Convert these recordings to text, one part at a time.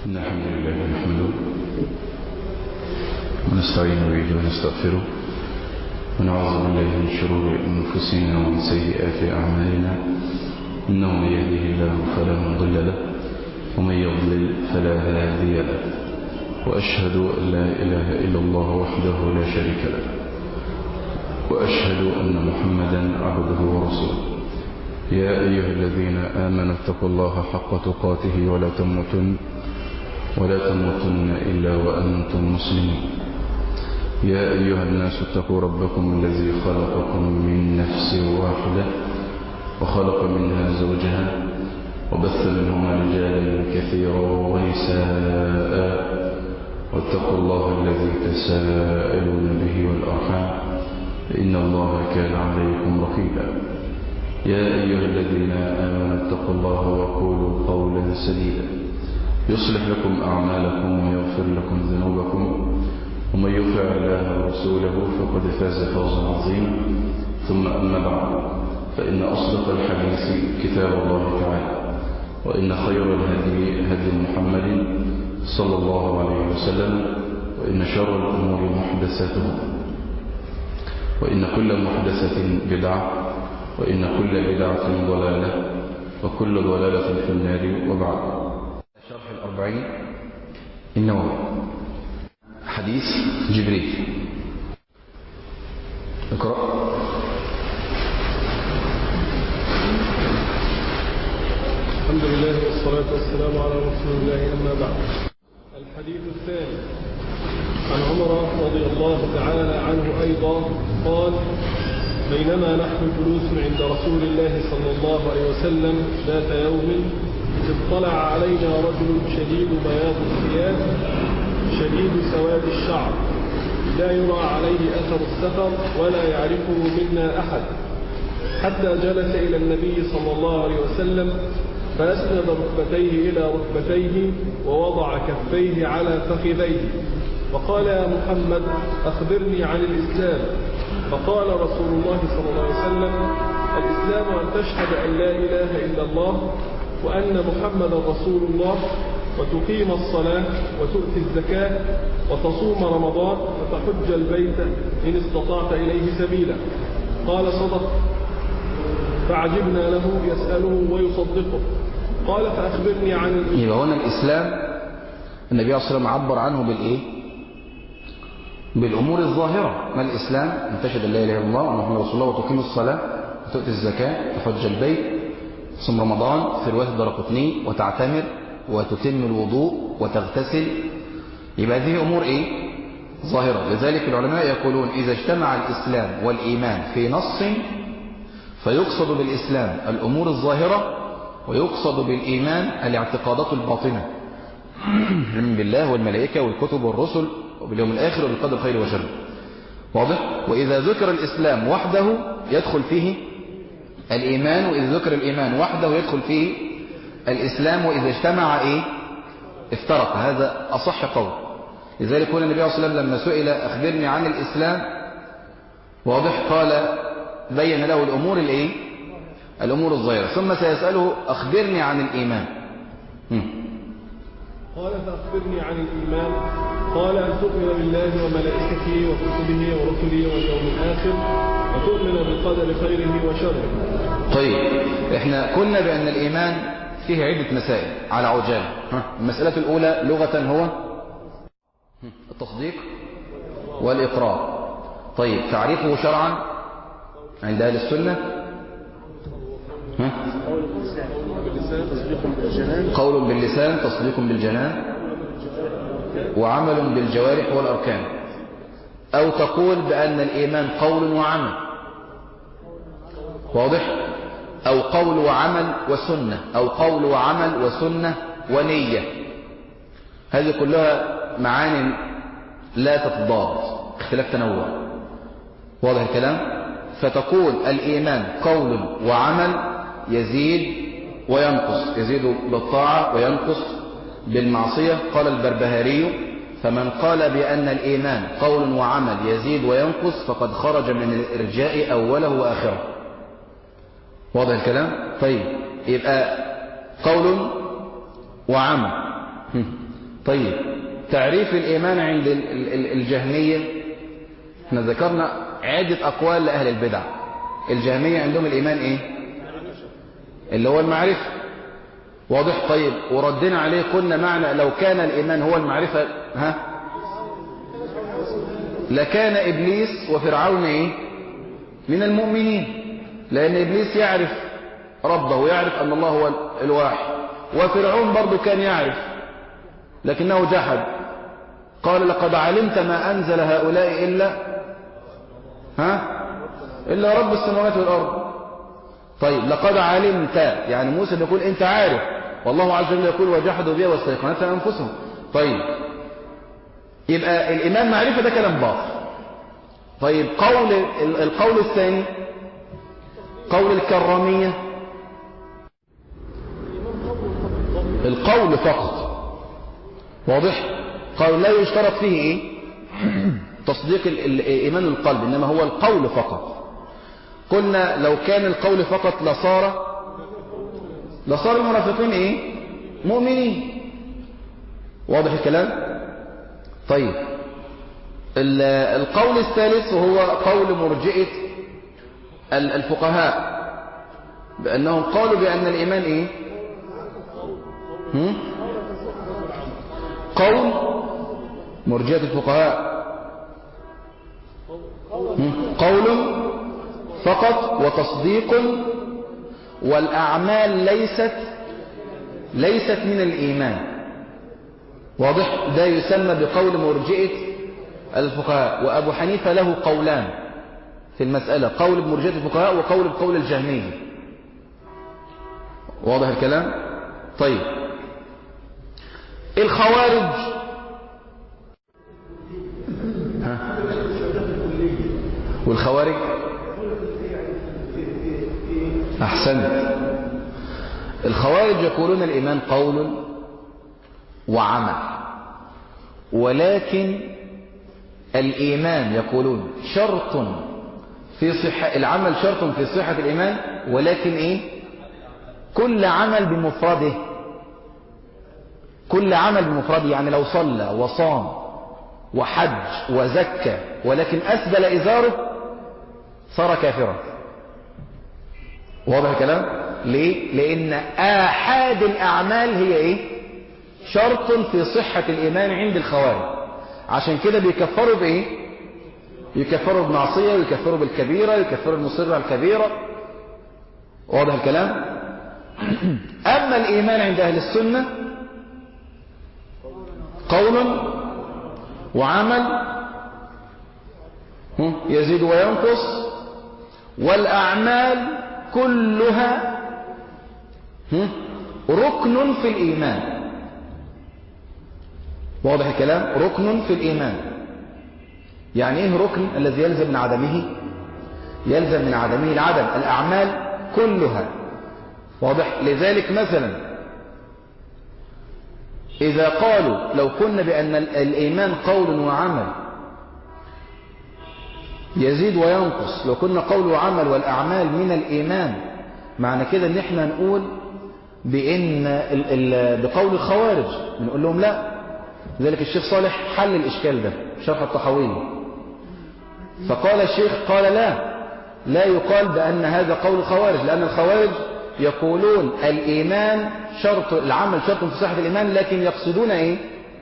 إن الحمد لله نحمده ونستعين به ونستغفره ونعوذ بالله من شرور أنفسنا ومن سيئات أعمالنا إنه من يهده الله فلا مضل له ومن يضلل فلا هادي له وأشهد أن لا إله إلا الله وحده لا شريك له وأشهد أن محمدا عبده ورسوله يا أيها الذين آمنوا اتقوا الله حق تقاته ولا تموتن إلا وأنتم مسلمون يا أيها الناس اتقوا ربكم الذي خلقكم من نفس واحدة وخلق منها زوجها وبث منهما رجالا كثيرا ونساء واتقوا الله الذي تساءلون به والأرحام إن الله كان عليكم رقيبا يا أيها الذين آمنوا اتقوا الله وقولوا قولا سديدا يصلح لكم أعمالكم ويغفر لكم ذنوبكم ومن يطع الله ورسوله فقد فاز فوزا عظيما ثم أما بعد فإن أصدق الحديث كتاب الله تعالى وإن خير الهدي هدي محمد صلى الله عليه وسلم وإن شر الأمور محدثاتها وإن كل محدثة بدعة وإن كل بدعة ضلالة وكل ضلالة في النار وبعد. شرح الأربعين النووي حديث جبريل. اقرأ. الحمد لله والصلاة والسلام على رسول الله أما بعد. الحديث الثاني عن عمر رضي الله تعالى عنه أيضا قال: بينما نحن جلوس عند رسول الله صلى الله عليه وسلم ذات يوم اطلع علينا رجل شديد بياض الثياب شديد سواد الشعر لا يرى عليه أثر السفر ولا يعرفه منا أحد، حتى جلس إلى النبي صلى الله عليه وسلم فأسند ركبتيه إلى ركبتيه ووضع كفيه على فخذيه وقال: يا محمد أخبرني عن الإسلام. فقال رسول الله صلى الله عليه وسلم: الإسلام أن تشهد أن لا إله إلا الله وأن محمدا رسول الله وتقيم الصلاة وتؤتي الزكاة وتصوم رمضان وتحج البيت إن استطعت إليه سبيلا. قال: صدق. فعجبنا له يسأله ويصدقه. قال: فأخبرني عن يبقى هنا الإسلام النبي صلى الله عليه وسلم عبر عنه بالإيه؟ بالأمور الظاهرة. ما الإسلام؟ أن تشهد أن لا إله إلا الله وأن محمدا رسول الله وتقيم الصلاة وتؤتي الزكاة وتحج البيت تصوم رمضان في رواية الدارقطني وتعتمر وتتم الوضوء وتغتسل. يبقى هذه أمور إيه؟ ظاهرة. لذلك العلماء يقولون إذا اجتمع الإسلام والإيمان في نص فيقصد بالإسلام الأمور الظاهرة ويقصد بالإيمان الاعتقادات الباطنة من بالله والملائكة والكتب والرسل وباليوم الآخر وبالقدر خير وشر. واضح؟ وإذا ذكر الإسلام وحده يدخل فيه الإيمان، وإذا ذكر الإيمان وحده يدخل فيه الإسلام، وإذا اجتمع إيه؟ افترق. هذا أصح قول. لذلك قال النبي صلى الله عليه وسلم لما سئل أخبرني عن الإسلام واضح قال بين له الأمور الإيه؟ الأمور الظاهرة، ثم سيسأله أخبرني عن الإيمان. قال: فأخبرني عن الإيمان. قال: أن تؤمن بالله وملائكته وكتبه ورسله واليوم الآخر وتؤمن بالقدر خيره وشره. طيب، احنا قلنا بأن الإيمان فيه عدة مسائل على عجالة. المسألة الأولى لغة هو التصديق والإقرار. طيب، تعريفه شرعا عند أهل السنة قول باللسان تصديق بالجنان وعمل بالجوارح والأركان. أو تقول بأن الإيمان قول وعمل. واضح؟ أو قول وعمل وسنة، أو قول وعمل وسنة ونية. هذه كلها معاني لا تتضاد، اختلاف تنوع. واضح الكلام؟ فتقول الإيمان قول وعمل يزيد وينقص، يزيد بالطاعة وينقص بالمعصية. قال البربهاري: فمن قال بأن الإيمان قول وعمل يزيد وينقص فقد خرج من الإرجاء أوله وآخره. واضح الكلام؟ طيب، يبقى قول وعمل طيب تعريف الإيمان عند الجهمية، احنا ذكرنا عدة أقوال لأهل البدع. الجهمية عندهم الإيمان إيه؟ اللي هو المعرفة. واضح؟ طيب وردنا عليه قلنا معنى لو كان الإيمان هو المعرفة لكان إبليس وفرعون إيه؟ من المؤمنين، لأن إبليس يعرف ربه ويعرف أن الله هو الواحد، وفرعون برضو كان يعرف لكنه جحد. قال لقد علمت ما أنزل هؤلاء إلا رب السماوات والأرض. طيب لقد علمت يعني موسى يقول أنت عارف، والله عز وجل يقول وجحدوا بها واستيقنتها أنفسهم. طيب يبقى الإيمان معرفة، ده كلام باطل. طيب القول الثاني قول الكرامية، القول فقط. واضح؟ قول لا يشترط فيه إيه؟ تصديق الإيمان القلب، إنما هو القول فقط. قلنا لو كان القول فقط لصار المنافقين إيه؟ مؤمنين. واضح الكلام؟ طيب القول الثالث وهو قول مرجئة الفقهاء، بأنهم قالوا بأن الإيمان إيه؟ قول مرجئة الفقهاء قول فقط وتصديق، والأعمال ليست من الإيمان. واضح؟ ده يسمى بقول مرجئة الفقهاء. وأبو حنيفة له قولان في المسألة، قول بمرجئة الفقهاء وقول بقول الجهمية. واضح الكلام؟ طيب الخوارج والخوارج أحسنت. الخوارج يقولون الإيمان قول وعمل، ولكن الإيمان يقولون شرط في صحة العمل، شرط في صحة الإيمان، ولكن إيه؟ كل عمل بمفرده، كل عمل بمفرده. يعني لو صلى وصام وحج وزكى ولكن أسبل إزاره صار كافرا. واضح الكلام؟ ليه؟ لأن آحاد الأعمال هي إيه؟ شرط في صحة الإيمان عند الخوارج. عشان كده بيكفروا بإيه؟ يكفروا بمعصية، ويكفروا بالكبيرة، يكفروا المصر على الكبيرة. واضح الكلام؟ أما الإيمان عند أهل السنة قول وعمل يزيد وينقص، والأعمال كلها ركن في الإيمان. واضح الكلام؟ ركن في الإيمان. يعني إيه ركن؟ الذي يلزم من عدمه، يلزم من عدمه العدم. الأعمال كلها. واضح؟ لذلك مثلا إذا قالوا لو كنا بأن الإيمان قول وعمل يزيد وينقص، لو كنا قول وعمل والأعمال من الإيمان، معنى كده ان احنا نقول بأن بقول الخوارج، نقول لهم لا. لذلك الشيخ صالح حل الإشكال ده شرح الطحاوي، فقال الشيخ قال لا يقال بأن هذا قول الخوارج، لأن الخوارج يقولون الإيمان شرط، العمل شرط في صحة الإيمان، لكن يقصدون إيه؟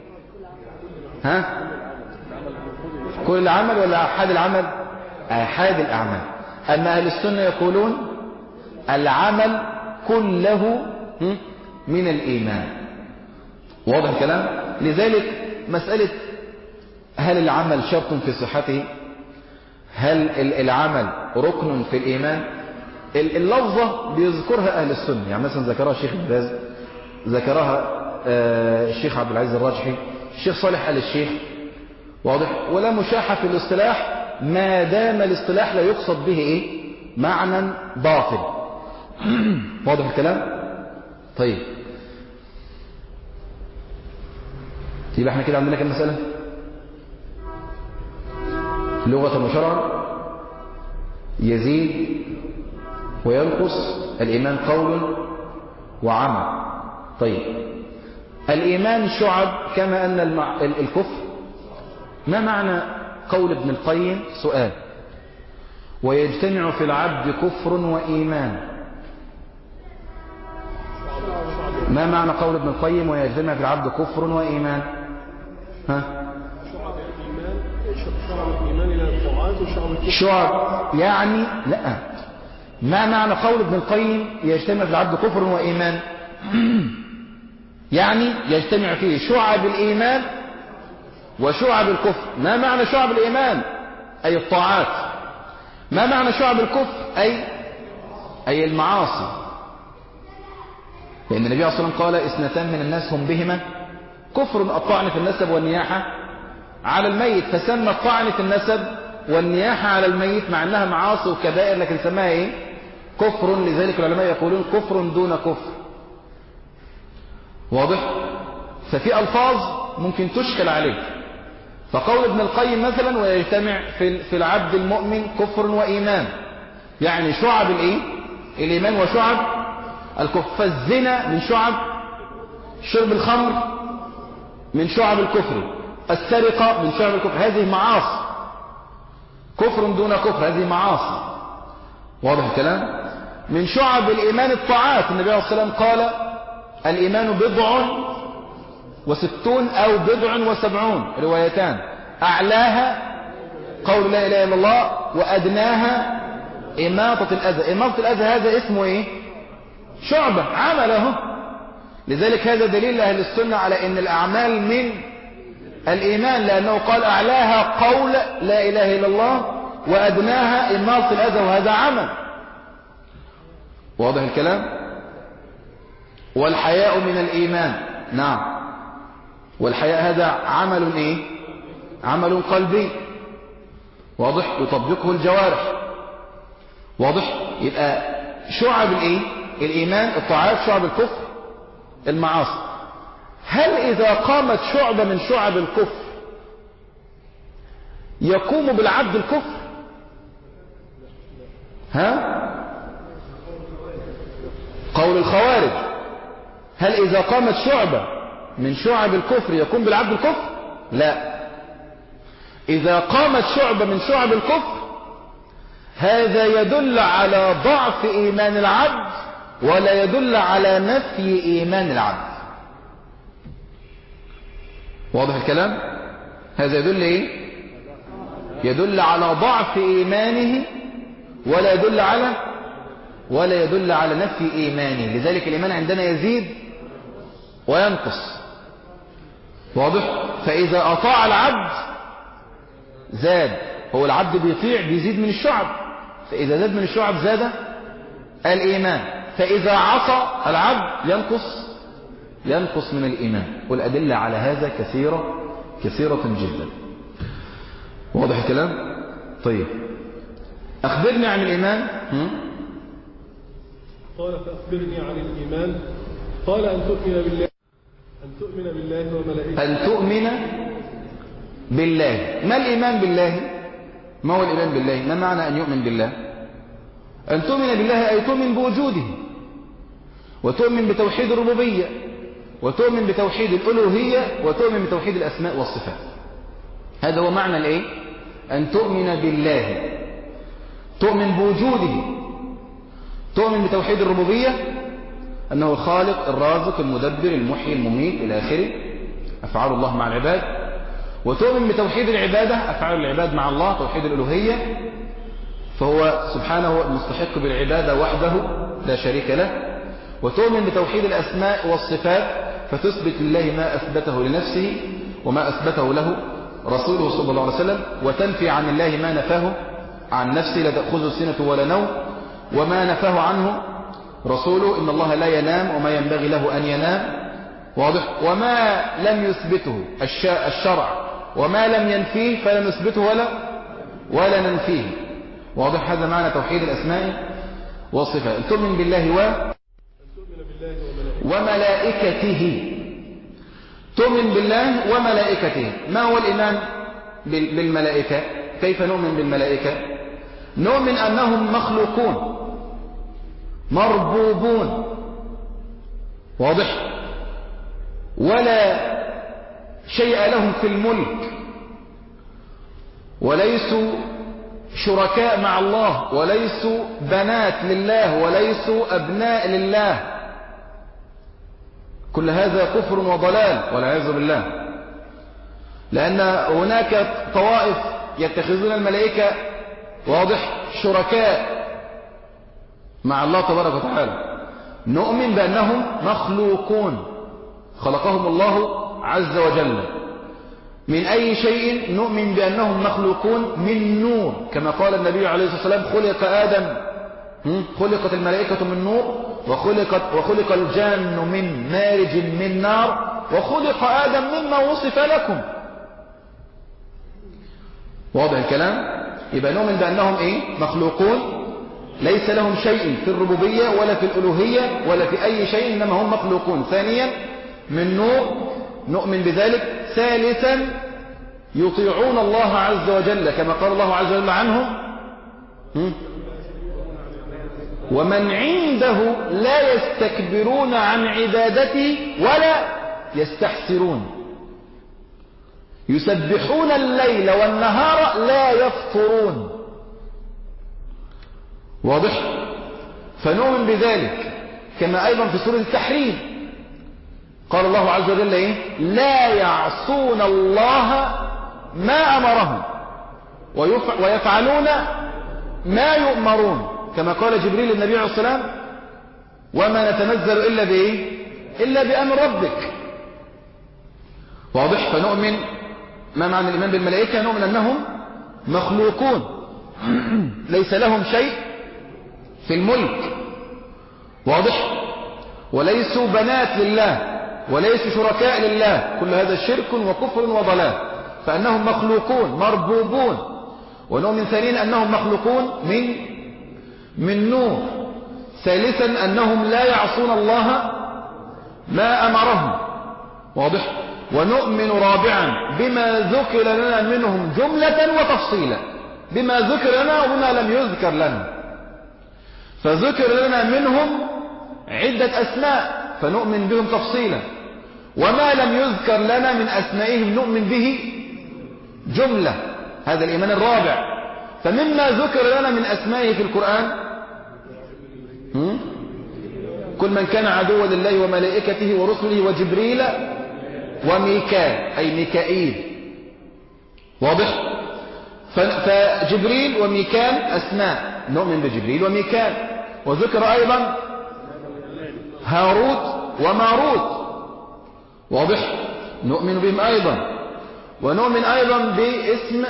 كل العمل ولا أحد العمل؟ أحد الأعمال. أما أهل السنة يقولون العمل كله من الإيمان. واضح الكلام؟ لذلك مسألة هل العمل شرط في صحته، هل العمل ركن في الإيمان، اللفظة بيذكرها أهل السنة. يعني مثلا ذكرها الشيخ ابن باز، ذكرها الشيخ عبد العزيز الراجحي، الشيخ صالح آل الشيخ. واضح؟ ولا مشاحة في الاصطلاح ما دام الاصطلاح لا يقصد به إيه؟ معنى باطل. واضح الكلام؟ طيب يبقى احنا كده عندنا كم مسألة؟ لغة وشرعا يزيد وينقص، الإيمان قول وعمل. طيب الإيمان شعب كما أن الكفر. ما معنى قول ابن القيم؟ سؤال. ويجتمع في العبد كفر وإيمان. ما معنى قول ابن القيم ويجتمع في العبد كفر وإيمان؟ ها؟ شعب يعني لا. ما معنى قول ابن القيم يجتمع في العبد كفر وإيمان؟ يعني يجتمع فيه شعب الإيمان وشعب الكفر. ما معنى شعب الإيمان؟ أي الطاعات. ما معنى شعب الكفر؟ أي المعاصي. لأن النبي صلى الله عليه وسلم قال اثنتان من الناس هم بهما كفر: الطعن في النسب والنياحة على الميت. فسمى الطعن في النسب والنياحة على الميت مع أنها معاصي وكبائر، لكن سماها إيه؟ كفر. لذلك العلماء يقولون كفر دون كفر. واضح؟ ففي ألفاظ ممكن تشكل عليه. فقول ابن القيم مثلا ويجتمع في العبد المؤمن كفر وإيمان، يعني شعب الإيمان وشعب الكفر. فالزنا من شعب، شرب الخمر من شعب الكفر، السرقة من شعب الكفر. هذه معاصي، كفر دون كفر، هذه معاصي. واضح الكلام؟ من شعب الإيمان الطاعات. النبي صلى الله عليه وسلم قال الإيمان 60 أو 70 روايتان: أعلاها قول لا إله إلا الله، وأدناها إماطة الأذى. إماطة الأذى هذا اسمه إيه؟ شعبة، عمله. لذلك هذا دليل أهل السنة على أن الأعمال من الإيمان، لأنه قال أعلاها قول لا إله إلا الله وأدناها إماطة الأذى، وهذا عمل. واضح الكلام؟ والحياء من الإيمان. نعم، والحياء هذا عمل إيه؟ عمل قلبي. واضح؟ يطبقه الجوارح. واضح؟ يبقى شعب الإيمان الطاعات، شعب الكفر المعاصي. هل إذا قامت شعبة من شعب الكفر يقوم بالعبد الكفر؟ ها؟ قول الخوارج: هل إذا قامت شعبة من شعب الكفر يقوم بالعبد الكفر؟ لا. إذا قامت شعبة من شعب الكفر هذا يدل على ضعف إيمان العبد، ولا يدل على نفي إيمان العبد. واضح الكلام؟ هذا يدل إيه؟ يدل على ضعف إيمانه، ولا يدل على نفي إيمانه. لذلك الإيمان عندنا يزيد وينقص. واضح؟ فإذا أطاع العبد زاد. هو العبد بيطيع بيزيد من الشعب، فإذا زاد من الشعب زاد الإيمان. فإذا عصى العبد ينقص من الإيمان. والأدلة على هذا كثيرة جدا. واضح الكلام؟ طيب، أخبرني عن الإيمان. قال: فأخبرني عن الإيمان. قال: أن تؤمن بالله وملائكته. أن تؤمن بالله. ما الإيمان بالله؟ ما هو الإيمان بالله؟ ما معنى أن يؤمن بالله؟ أن تؤمن بالله أي تؤمن بوجوده، وتؤمن بتوحيد الربوبية، وتؤمن بتوحيد الألوهية، وتؤمن بتوحيد الأسماء والصفات. هذا هو معنى الإيه؟ أن تؤمن بالله. تؤمن بوجوده، تؤمن بتوحيد الربوبية أنه الخالق الرازق المدبر المحيي المميت إلى آخره، أفعال الله مع العباد. وتؤمن بتوحيد العبادة، أفعال العباد مع الله، توحيد الألوهية، فهو سبحانه المستحق بالعبادة وحده لا شريك له. وتؤمن بتوحيد الأسماء والصفات، فتثبت لله ما أثبته لنفسه وما أثبته له رسوله صلى الله عليه وسلم، وتنفي عن الله ما نفاه عن نفسه لا تأخذه سنة ولا نوم، وما نفاه عنه رسوله إن الله لا ينام وما ينبغي له أن ينام. واضح؟ وما لم يثبته الشرع وما لم ينفيه فلا نثبته ولا ننفيه. واضح؟ هذا معنى توحيد الأسماء والصفات. تؤمن بالله وملائكته. تؤمن بالله وملائكته. ما هو الإيمان بالملائكة؟ كيف نؤمن بالملائكة؟ نؤمن أنهم مخلوقون مربوبون. واضح؟ ولا شيء لهم في الملك، وليسوا شركاء مع الله، وليسوا بنات لله، وليسوا أبناء لله. كل هذا كفر وضلال والعياذ بالله، لأن هناك طوائف يتخذون الملائكة واضح شركاء مع الله تبارك وتعالى. نؤمن بأنهم مخلوقون خلقهم الله عز وجل. من أي شيء؟ نؤمن بأنهم مخلوقون من نور، كما قال النبي عليه الصلاة والسلام: خلق آدم، خلقت الملائكة من نور، وخلق الجان من مارج من نار، وخلق آدم مما وصف لكم. واضح الكلام؟ يبقى نؤمن بأنهم مخلوقون، ليس لهم شيء في الربوبية ولا في الألوهية ولا في أي شيء، إنما هم مخلوقون. ثانيا من نور، نؤمن بذلك. ثالثا يطيعون الله عز وجل، كما قال الله عز وجل عنهم: ومن عنده لا يستكبرون عن عبادته ولا يستحسرون، يسبحون الليل والنهار لا يفطرون. واضح؟ فنؤمن بذلك. كما أيضا في سورة التحريم قال الله عز وجل: لا يعصون الله ما أمرهم ويفعلون ما يؤمرون، كما قال جبريل للنبي عليه الصلاة والسلام: وما نتنزل إلا بأمر ربك. واضح؟ فنؤمن. ما معنى الإيمان بالملائكة؟ نؤمن أنهم مخلوقون ليس لهم شيء في الملك، واضح، وليسوا بنات لله، وليسوا شركاء لله. كل هذا شرك وكفر وضلال. فأنهم مخلوقون مربوبون. ونؤمن ثانيا أنهم مخلوقون من نور. ثالثا أنهم لا يعصون الله ما أمرهم. واضح؟ ونؤمن رابعا بما ذكر لنا منهم جملة وتفصيلا، بما ذكر لنا وبما لم يذكر لنا. فذكر لنا منهم عدة أسماء فنؤمن بهم تفصيلا، وما لم يذكر لنا من أسمائهم نؤمن به جملة. هذا الإيمان الرابع. فمما ذكر لنا من أسمائه في القرآن: كل من كان عدوا لله وملائكته ورسله وجبريل وميكال، أي ميكائيل. واضح؟ فجبريل وميكال أسماء، نؤمن بجبريل وميكال. وذكر أيضا هاروت وماروت. واضح؟ نؤمن بهم أيضا. ونؤمن أيضا باسم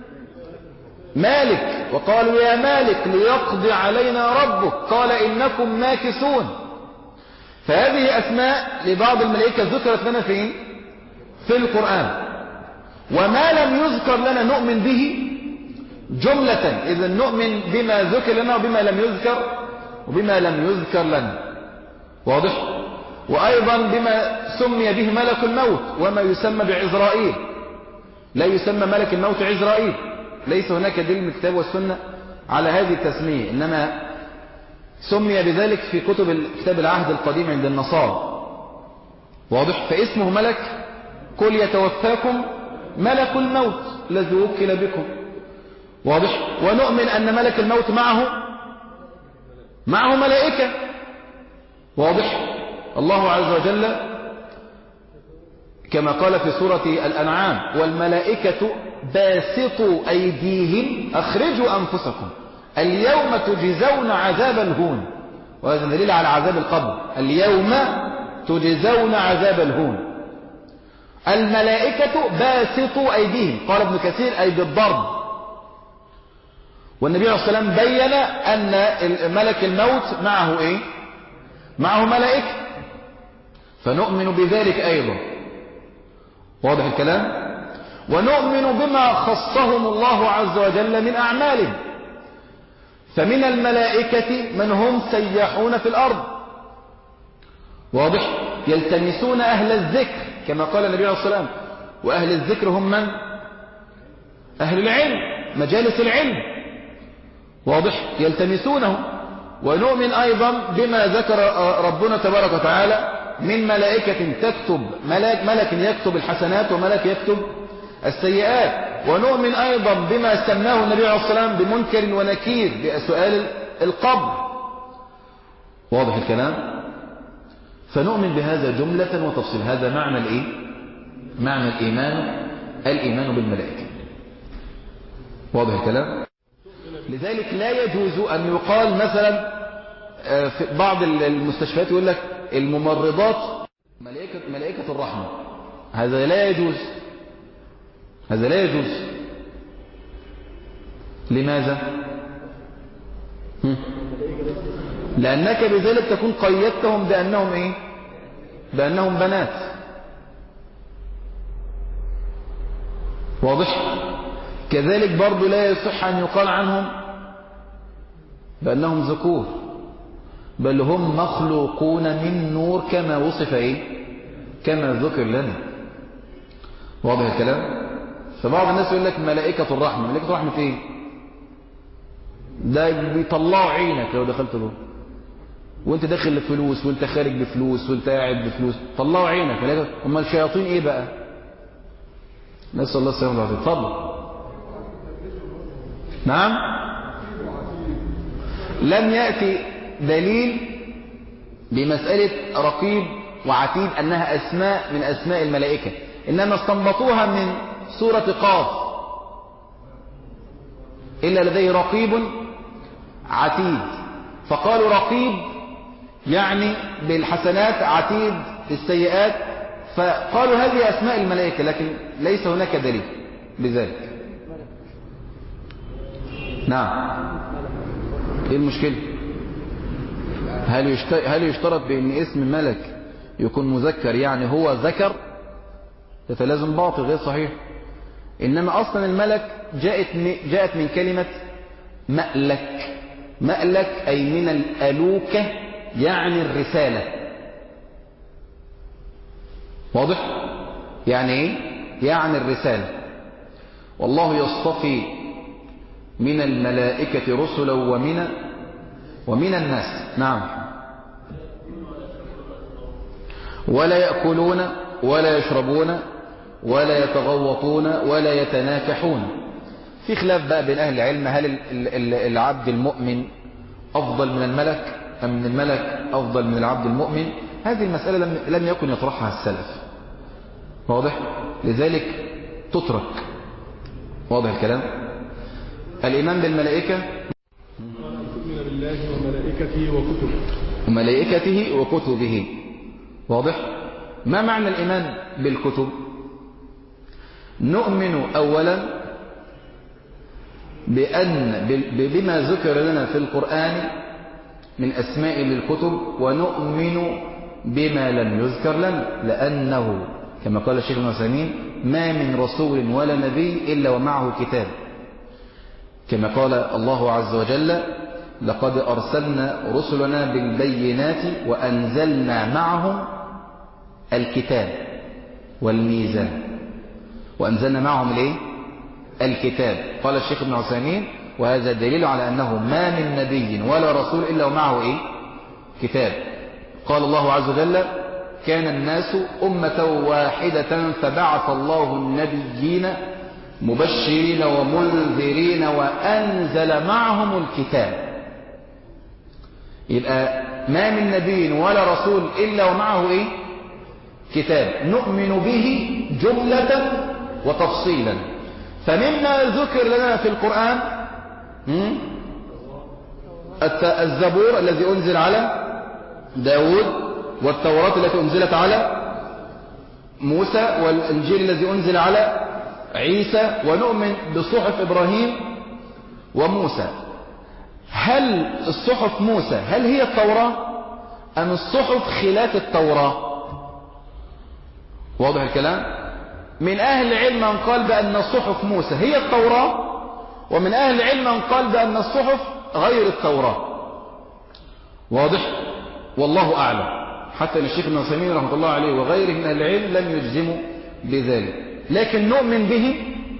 مالك، وقالوا: يا مالك ليقضي علينا ربك، قال: إنكم ماكثون. فهذه أسماء لبعض الملائكة ذكرت لنا في القرآن. وما لم يذكر لنا نؤمن به جملة. إذا نؤمن بما ذكر لنا وبما لم يذكر لنا. واضح؟ وأيضا بما سمي به ملك الموت وما يسمى بعزرائيل. لا يسمى ملك الموت عزرائيل، ليس هناك دليل من الكتاب والسنة على هذه التسمية، إنما سمي بذلك في كتاب العهد القديم عند النصارى. واضح؟ فاسمه ملك. قل يتوفاكم ملك الموت الذي وكل بكم. واضح؟ ونؤمن أن ملك الموت معه ملائكة. واضح؟ الله عز وجل كما قال في سورة الأنعام: والملائكة باسطوا أيديهم أخرجوا أنفسكم اليوم تجزون عذاب الهون. وهذا دليل على عذاب القبر. اليوم تجزون عذاب الهون. الملائكة باسطوا أيديهم، قال ابن كثير: أي بالضرب. والنبي عليه الصلاة والسلام بين أن ملك الموت معه ملائكة، فنؤمن بذلك أيضا. واضح الكلام؟ ونؤمن بما خصهم الله عز وجل من أعمالهم. فمن الملائكة من هم سياحون في الأرض. واضح؟ يلتمسون أهل الذكر، كما قال النبي عليه الصلاة والسلام: وأهل الذكر هم من؟ أهل العلم، مجالس العلم. واضح؟ يلتمسونه. ونؤمن أيضا بما ذكر ربنا تبارك وتعالى من ملائكة تكتب، ملك يكتب الحسنات وملك يكتب السيئات. ونؤمن أيضا بما سماه النبي عليه الصلاة والسلام بمنكر ونكير بسؤال القبر. واضح الكلام؟ فنؤمن بهذا جملة وتفصيل. هذا معنى الإيه؟ معنى الإيمان بالملائكة. واضح الكلام؟ لذلك لا يجوز أن يقال مثلا في بعض المستشفيات يقول لك الممرضات ملائكة الرحمة. هذا لا يجوز، هذا لا يجوز. لماذا؟ لأنك بذلك تكون قيدتهم بأنهم إيه؟ بأنهم بنات. واضح؟ كذلك برضو لا يصح أن يقال عنهم بأنهم ذكور، بل هم مخلوقون من نور كما وصف إيه؟ كما ذكر لنا. واضح الكلام؟ فبعض الناس يقول لك ملائكة الرحمة. ملائكة الرحمة إيه؟ ده بيطلعوا عينك لو دخلت له، وانت داخل بفلوس وانت خارج بفلوس وانت قاعد بفلوس، طلعوا عينك. هم الشياطين ايه بقى؟ نسأل الله السلامة والعافية. اتفضل. نعم. لم يأتي دليل بمسألة رقيب وعتيد أنها أسماء من أسماء الملائكة، إنما استنبطوها من سورة قاف: إلا لديه رقيب عتيد. فقالوا رقيب يعني بالحسنات، عتيد بالسيئات، فقالوا هذه أسماء الملائكة، لكن ليس هناك دليل بذلك. نعم. ايه المشكلة؟ هل يشترط بأن اسم ملك يكون مذكر يعني هو ذكر؟ يتلازم باطل غير صحيح. إنما أصلا الملك جاءت من كلمة مألك. مألك أي من الألوكة يعني الرسالة. واضح؟ يعني ايه؟ يعني الرسالة. والله يصطفي من الملائكة رسلا ومن الناس. نعم. ولا يأكلون ولا يشربون ولا يتغوطون ولا يتناكحون. في خلاف بقى بين أهل العلم، هل العبد المؤمن أفضل من الملك أم من الملك أفضل من العبد المؤمن؟ هذه المسألة لم يكن يطرحها السلف. واضح؟ لذلك تترك. واضح الكلام؟ الإيمان بالملائكة، تؤمن بالله وملائكته وكتبه وكتبه. واضح؟ ما معنى الإيمان بالكتب؟ نؤمن أولا بما ذكر لنا في القرآن من أسماء للكتب، ونؤمن بما لم يذكر لنا، لأنه كما قال الشيخ ابن عثيمين: ما من رسول ولا نبي إلا ومعه كتاب، كما قال الله عز وجل: لقد أرسلنا رسلنا بالبينات وأنزلنا معهم الكتاب والميزان. وأنزلنا معهم الايه؟ الكتاب. قال الشيخ ابن عثيمين: وهذا دليل على أنه ما من نبي ولا رسول إلا ومعه ايه؟ كتاب. قال الله عز وجل: كان الناس أمة واحدة فبعث الله النبيين مبشرين ومنذرين وأنزل معهم الكتاب. يبقى ما من نبي ولا رسول إلا ومعه ايه؟ كتاب. نؤمن به جملة وتفصيلا. فمما ذكر لنا في القرآن الزبور الذي أنزل على داود، والتوراة التي أنزلت على موسى، والإنجيل الذي أنزل على عيسى، ونؤمن بصحف إبراهيم وموسى. هل الصحف موسى هل هي التوراة أم الصحف خلاف التوراة؟ واضح الكلام؟ من أهل العلم من قال بأن صحف موسى هي التوراة، ومن أهل العلم من قال بأن الصحف غير التوراة. واضح؟ والله أعلم. حتى الشيخ ابن عثيمين رحمه الله عليه وغيره من أهل العلم لم يجزموا بذلك، لكن نؤمن به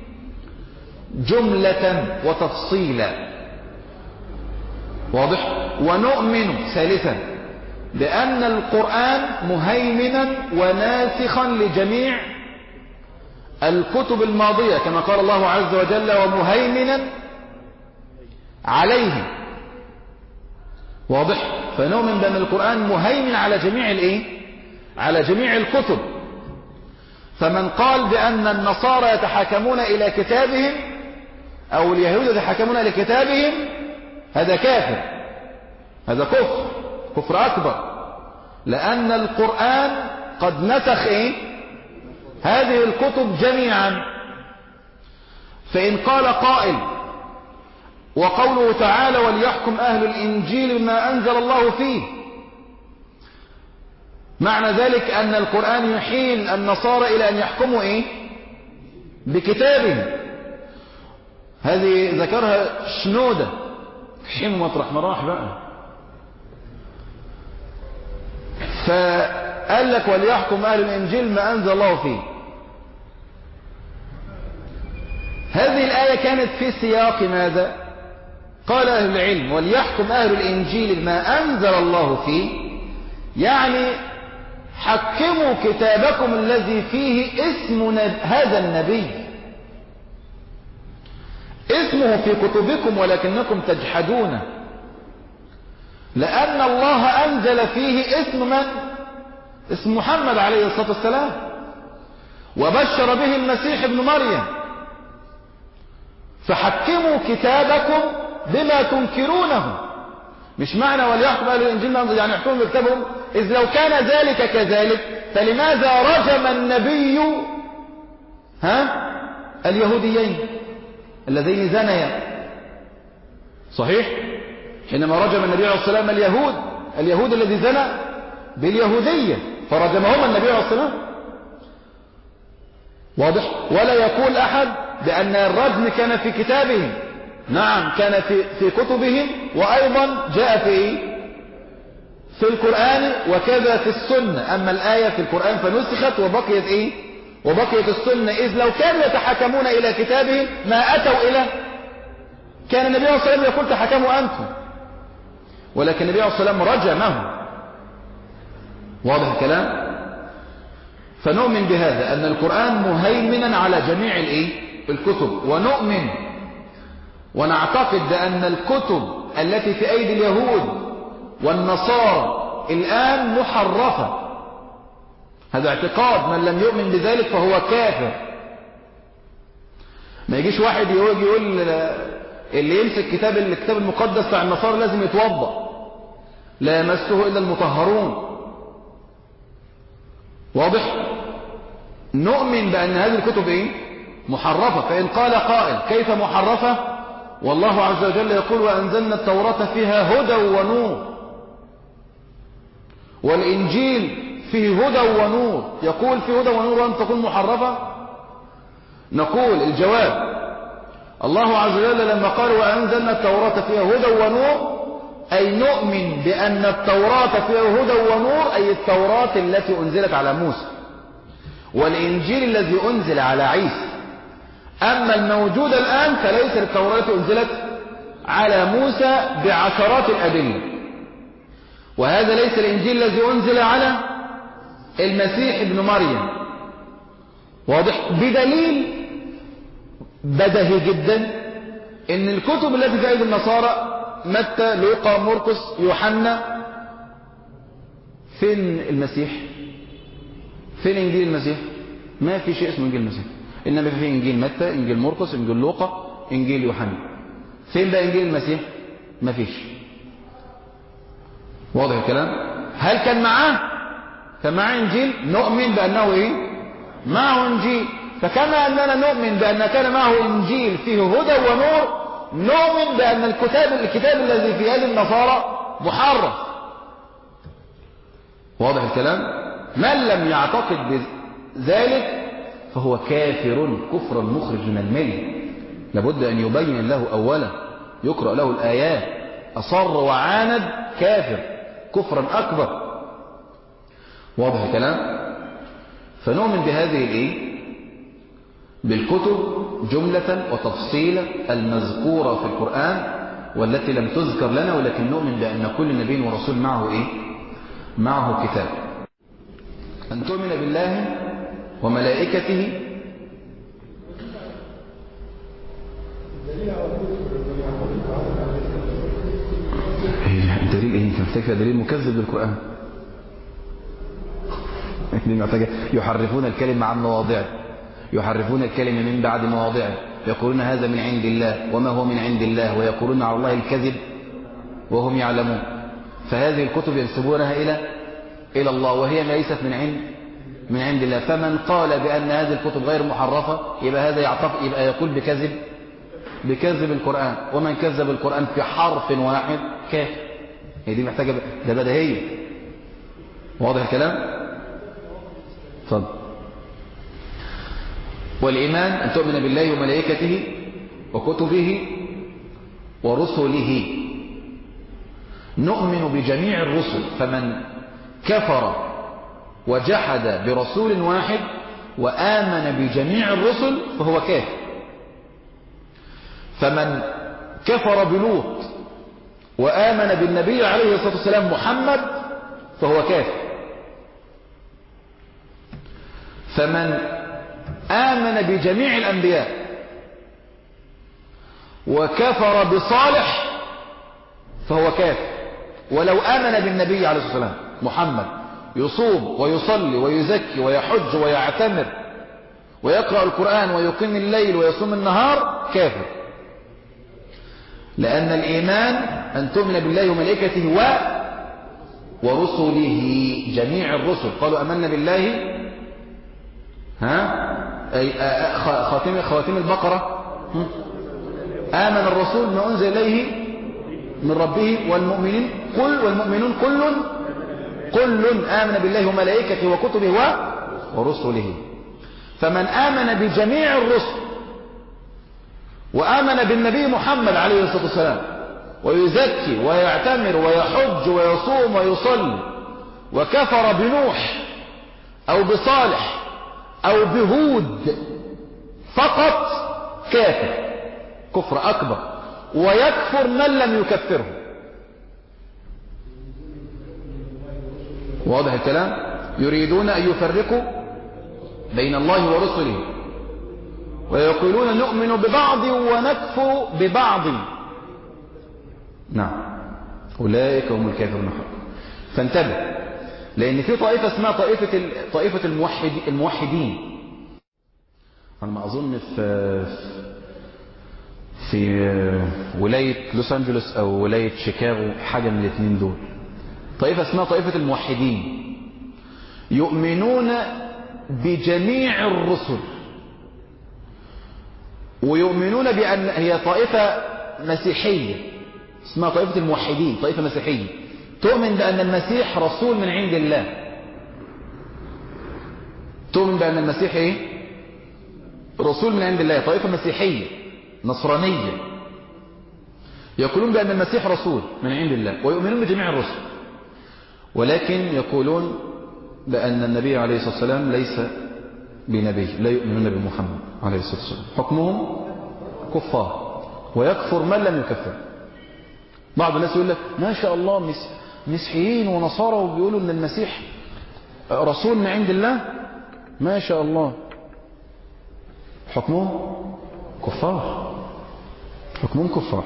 جملة وتفصيلا. واضح؟ ونؤمن ثالثا بأن القرآن مهيمنا وناسخا لجميع الكتب الماضية كما قال الله عز وجل ومهيمنا عليه. واضح؟ فنؤمن بأن القرآن مهيمن على جميع على جميع الكتب. فمن قال بأن النصارى يتحاكمون إلى كتابهم أو اليهود يتحاكمون إلى كتابهم هذا كافر، هذا كفر أكبر، لأن القرآن قد نسخ هذه الكتب جميعا. فإن قال قائل وقوله تعالى وليحكم أهل الإنجيل بما أنزل الله فيه، معنى ذلك أن القرآن يحيل النصارى إلى أن يحكموا بكتابهم. هذه ذكرها شنودة حين مطرح مراح بقى، فقال لك وليحكم أهل الإنجيل ما أنزل الله فيه. هذه الآية كانت في سياق ماذا؟ قال أهل العلم وليحكم أهل الإنجيل ما أنزل الله فيه، يعني حكموا كتابكم الذي فيه اسم هذا النبي، اسمه في كتبكم ولكنكم تجحدونه، لأن الله أنزل فيه اسم من؟ اسم محمد عليه الصلاة والسلام، وبشر به المسيح ابن مريم، فحكموا كتابكم بما تنكرونه. مش معنى وليحكم أهل الإنجيل يعني يحكموا بكتابهم، إذ لو كان ذلك كذلك فلماذا رجم النبي اليهوديين اللذين زنيا؟ صحيح؟ حينما رجم النبي عليه الصلاة والسلام اليهود الذي زنى باليهودية فرجمهما النبي عليه الصلاة والسلام. واضح؟ ولا يقول أحد بأن الرجم كان في كتابهم، نعم كان في كتبهم، وأيضا جاء في القرآن وكذا في السنة. أما الآية في القرآن فنسخت وبقيت وبقيت السنة، إذ لو كانوا يتحكمون إلى كتابهم ما أتوا إلى، كان النبي عليه الصلاة والسلام يقول تحكموا أنتم، ولكن النبي عليه الصلاة والسلام رجمهم. واضح الكلام؟ فنؤمن بهذا أن القرآن مهيمنا على جميع الكتب، ونؤمن ونعتقد بأن الكتب التي في أيدي اليهود والنصارى الآن محرفة. هذا اعتقاد، من لم يؤمن بذلك فهو كافر. ما يجيش واحد يقول اللي يمسك الكتاب المقدس بتاع النصارى لازم يتوضأ، لا يمسه إلا المطهرون. واضح؟ نؤمن بأن هذه الكتب محرفة. فإن قال قائل كيف محرفة؟ والله عز وجل يقول وأنزلنا التوراة فيها هدى ونور، والإنجيل فيه هدى ونور، يقول فيه هدى ونور وأن تكون محرفة؟ نقول الجواب الله عز وجل لما قال وأنزلنا التوراة فيها هدى ونور أي نؤمن بأن التوراة فيها هدى ونور، أي التوراة التي أنزلت على موسى والإنجيل الذي أنزل على عيسى. أما الموجود الآن فليس التوراة التي أنزلت على موسى بعشرات الأدلة، وهذا ليس الإنجيل الذي أنزل على المسيح ابن مريم. واضح؟ بدليل بدهي جدا ان الكتب التي في ايدي النصارى متى لوقا مرقس يوحنا، فين المسيح؟ فين انجيل المسيح؟ ما في شيء اسمه انجيل المسيح، انما في انجيل متى، انجيل مرقس، انجيل لوقا، انجيل يوحنا. فين بقى انجيل المسيح؟ ما فيش. واضح الكلام؟ هل كان معاه انجيل؟ نؤمن بانه معه انجيل. فكما أننا نؤمن بأن كان معه إنجيل فيه هدى ونور، نؤمن بأن الكتاب الذي في يد النصارى محرف. واضح الكلام؟ من لم يعتقد بذلك فهو كافر كفرا مخرج من الملة. لابد أن يبين له أولا، يقرأ له الآيات، أصر وعاند كافر كفرا أكبر. واضح الكلام؟ فنؤمن بهذه بالكتب جملة وتفصيلا المذكورة في القرآن والتي لم تذكر لنا، ولكن نؤمن بأن كل نبي ورسول معه كتاب. أن تؤمن بالله وملائكته دليل ايه؟ انت محتاج دليل مكذب للقرآن. محتاج يحرفون الكلمة عن مواضعه، يحرفون الكلمة من بعد مواضعه، يقولون هذا من عند الله وما هو من عند الله، ويقولون على الله الكذب وهم يعلمون. فهذه الكتب ينسبونها إلى الله وهي ليست من عند الله. فمن قال بأن هذه الكتب غير محرفة يبقى هذا يبقى يقول بكذب القرآن، ومن كذب القرآن في حرف واحد كافر. هي دي محتاجة ده بديهية. واضح الكلام؟ اتفضل. والإيمان أن تؤمن بالله وملائكته وكتبه ورسله. نؤمن بجميع الرسل، فمن كفر وجحد برسول واحد وآمن بجميع الرسل فهو كافر. فمن كفر بلوط وآمن بالنبي عليه الصلاة والسلام محمد فهو كافر. فمن آمن بجميع الأنبياء وكفر بصالح فهو كافر، ولو آمن بالنبي عليه الصلاة والسلام محمد يصوم ويصلي ويزكي ويحج ويعتمر ويقرأ القرآن ويقيم الليل ويصوم النهار كافر. لأن الإيمان أن تؤمن بالله وملائكته ورسله. جميع الرسل قالوا أمنا بالله خواتيم البقرة آمن الرسول ما أنزل إليه من ربه والمؤمنون كل آمن بالله وملائكته وكتبه ورسله. فمن آمن بجميع الرسل وآمن بالنبي محمد عليه الصلاة والسلام ويزكي ويعتمر ويحج ويصوم ويصلي وكفر بنوح أو بصالح أو بهود فقط كافر كفر أكبر، ويكفر من لم يكفره. واضح الكلام؟ يريدون أن يفرقوا بين الله ورسله ويقولون نؤمن ببعض ونكفر ببعض. نعم، أولئك هم الكافرون حقا. فانتبه، لأن في طائفة اسمها طائفة الموحدين. أنا ما أظن في ولاية لوس أنجلوس أو ولاية شيكاغو، حاجة من الاثنين دول، طائفة اسمها طائفة الموحدين، يؤمنون بجميع الرسل ويؤمنون بأن هي طائفة مسيحية اسمها طائفة الموحدين، طائفة مسيحية تؤمن بأن المسيح رسول من عند الله. تؤمن بأن المسيح ايه؟ رسول من عند الله. طائفة مسيحية نصرانية يقولون بأن المسيح رسول من عند الله ويؤمنون بجميع الرسل، ولكن يقولون بأن النبي عليه الصلاة والسلام ليس بنبي، لا يؤمنون بمحمد عليه الصلاة والسلام. حكمهم كفار ويكفر من لم يكفر. بعض الناس يقول لك ما شاء الله مسيحيين ونصارى وبيقولوا ان المسيح رسول من عند الله، ما شاء الله، حكمهم كفار، حكمهم كفار.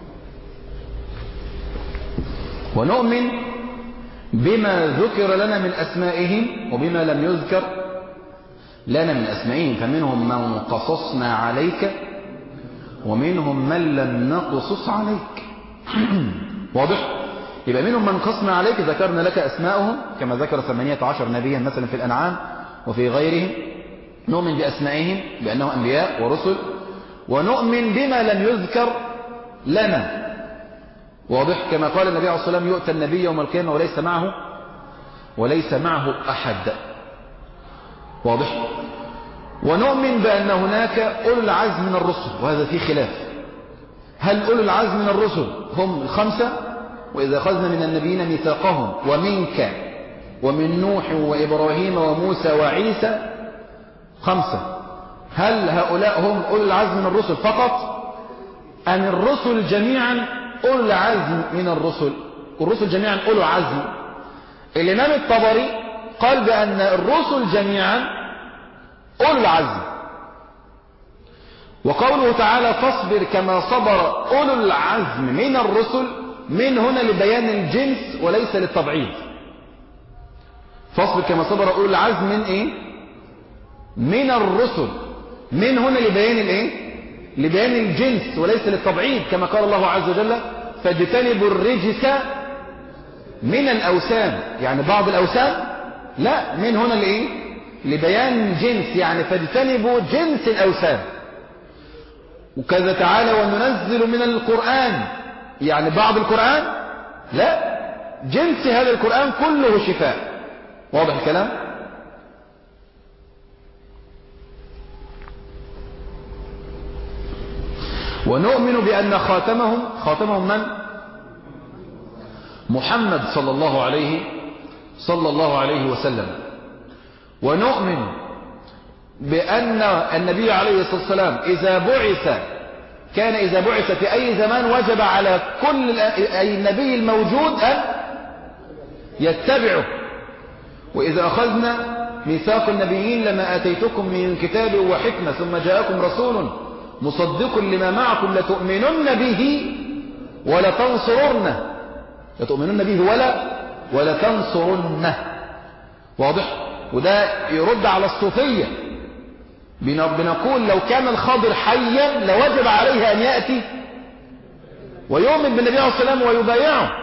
ونؤمن بما ذكر لنا من أسمائهم وبما لم يذكر لنا من أسمائهم، فمنهم من قصصنا عليك ومنهم من لم نقصص عليك. واضح؟ يبقى منهم من قصنا عليك ذكرنا لك أسماءهم كما ذكر 18 نبيا مثلا في الأنعام وفي غيرهم، نؤمن بأسمائهم بأنهم أنبياء ورسل، ونؤمن بما لم يذكر لنا. واضح؟ كما قال النبي عليه الصلاة والسلام يؤتى النبي يوم القيامة وليس معه أحد. واضح؟ ونؤمن بأن هناك أولو العزم من الرسل، وهذا فيه خلاف، هل أولو العزم من الرسل هم الخمسة؟ وإذا أخذنا من النبيين ميثاقهم ومنك ومن نوح وإبراهيم وموسى وعيسى، خمسة، هل هؤلاء هم أولو العزم من الرسل فقط أم الرسل جميعا أولو العزم من الرسل؟ والرسل جميعا أولو عزم الإمام الطبري قال بأن الرسل جميعا أولو العزم، وقوله تعالى فاصبر كما صبر أولو العزم من الرسل، من هنا لبيان الجنس وليس للتبعيض. فاصبر كما صبر أولو العزم من إيه؟ من الرسل، من هنا لبيان الإيه؟ لبيان الجنس وليس للتبعيض، كما قال الله عز وجل فاجتنبوا الرجس من الأوثان، يعني بعض الأوثان، لا، من هنا لإيه؟ لبيان جنس، يعني فاجتنبوا جنس الأوثان. وكذا تعالى وننزل من القرآن، يعني بعض القرآن، لا، جنس هذا القرآن كله شفاء. واضح الكلام؟ ونؤمن بأن خاتمهم من؟ محمد صلى الله عليه وسلم. ونؤمن بأن النبي عليه الصلاة والسلام إذا بعث في أي زمان وجب على كل أي النبي الموجود أن يتبعه. وإذا أخذنا ميثاق النبيين لما آتيتكم من كتاب وحكمة ثم جاءكم رسول مصدق لما معكم لتؤمنن به ولتنصرنه، لتؤمنن به ولتنصرنه. واضح؟ وده يرد على الصوفية، بنقول لو كان الخضر حيا لوجب عليه أن يأتي ويؤمن بالنبي عليه الصلاة والسلام ويبايعه.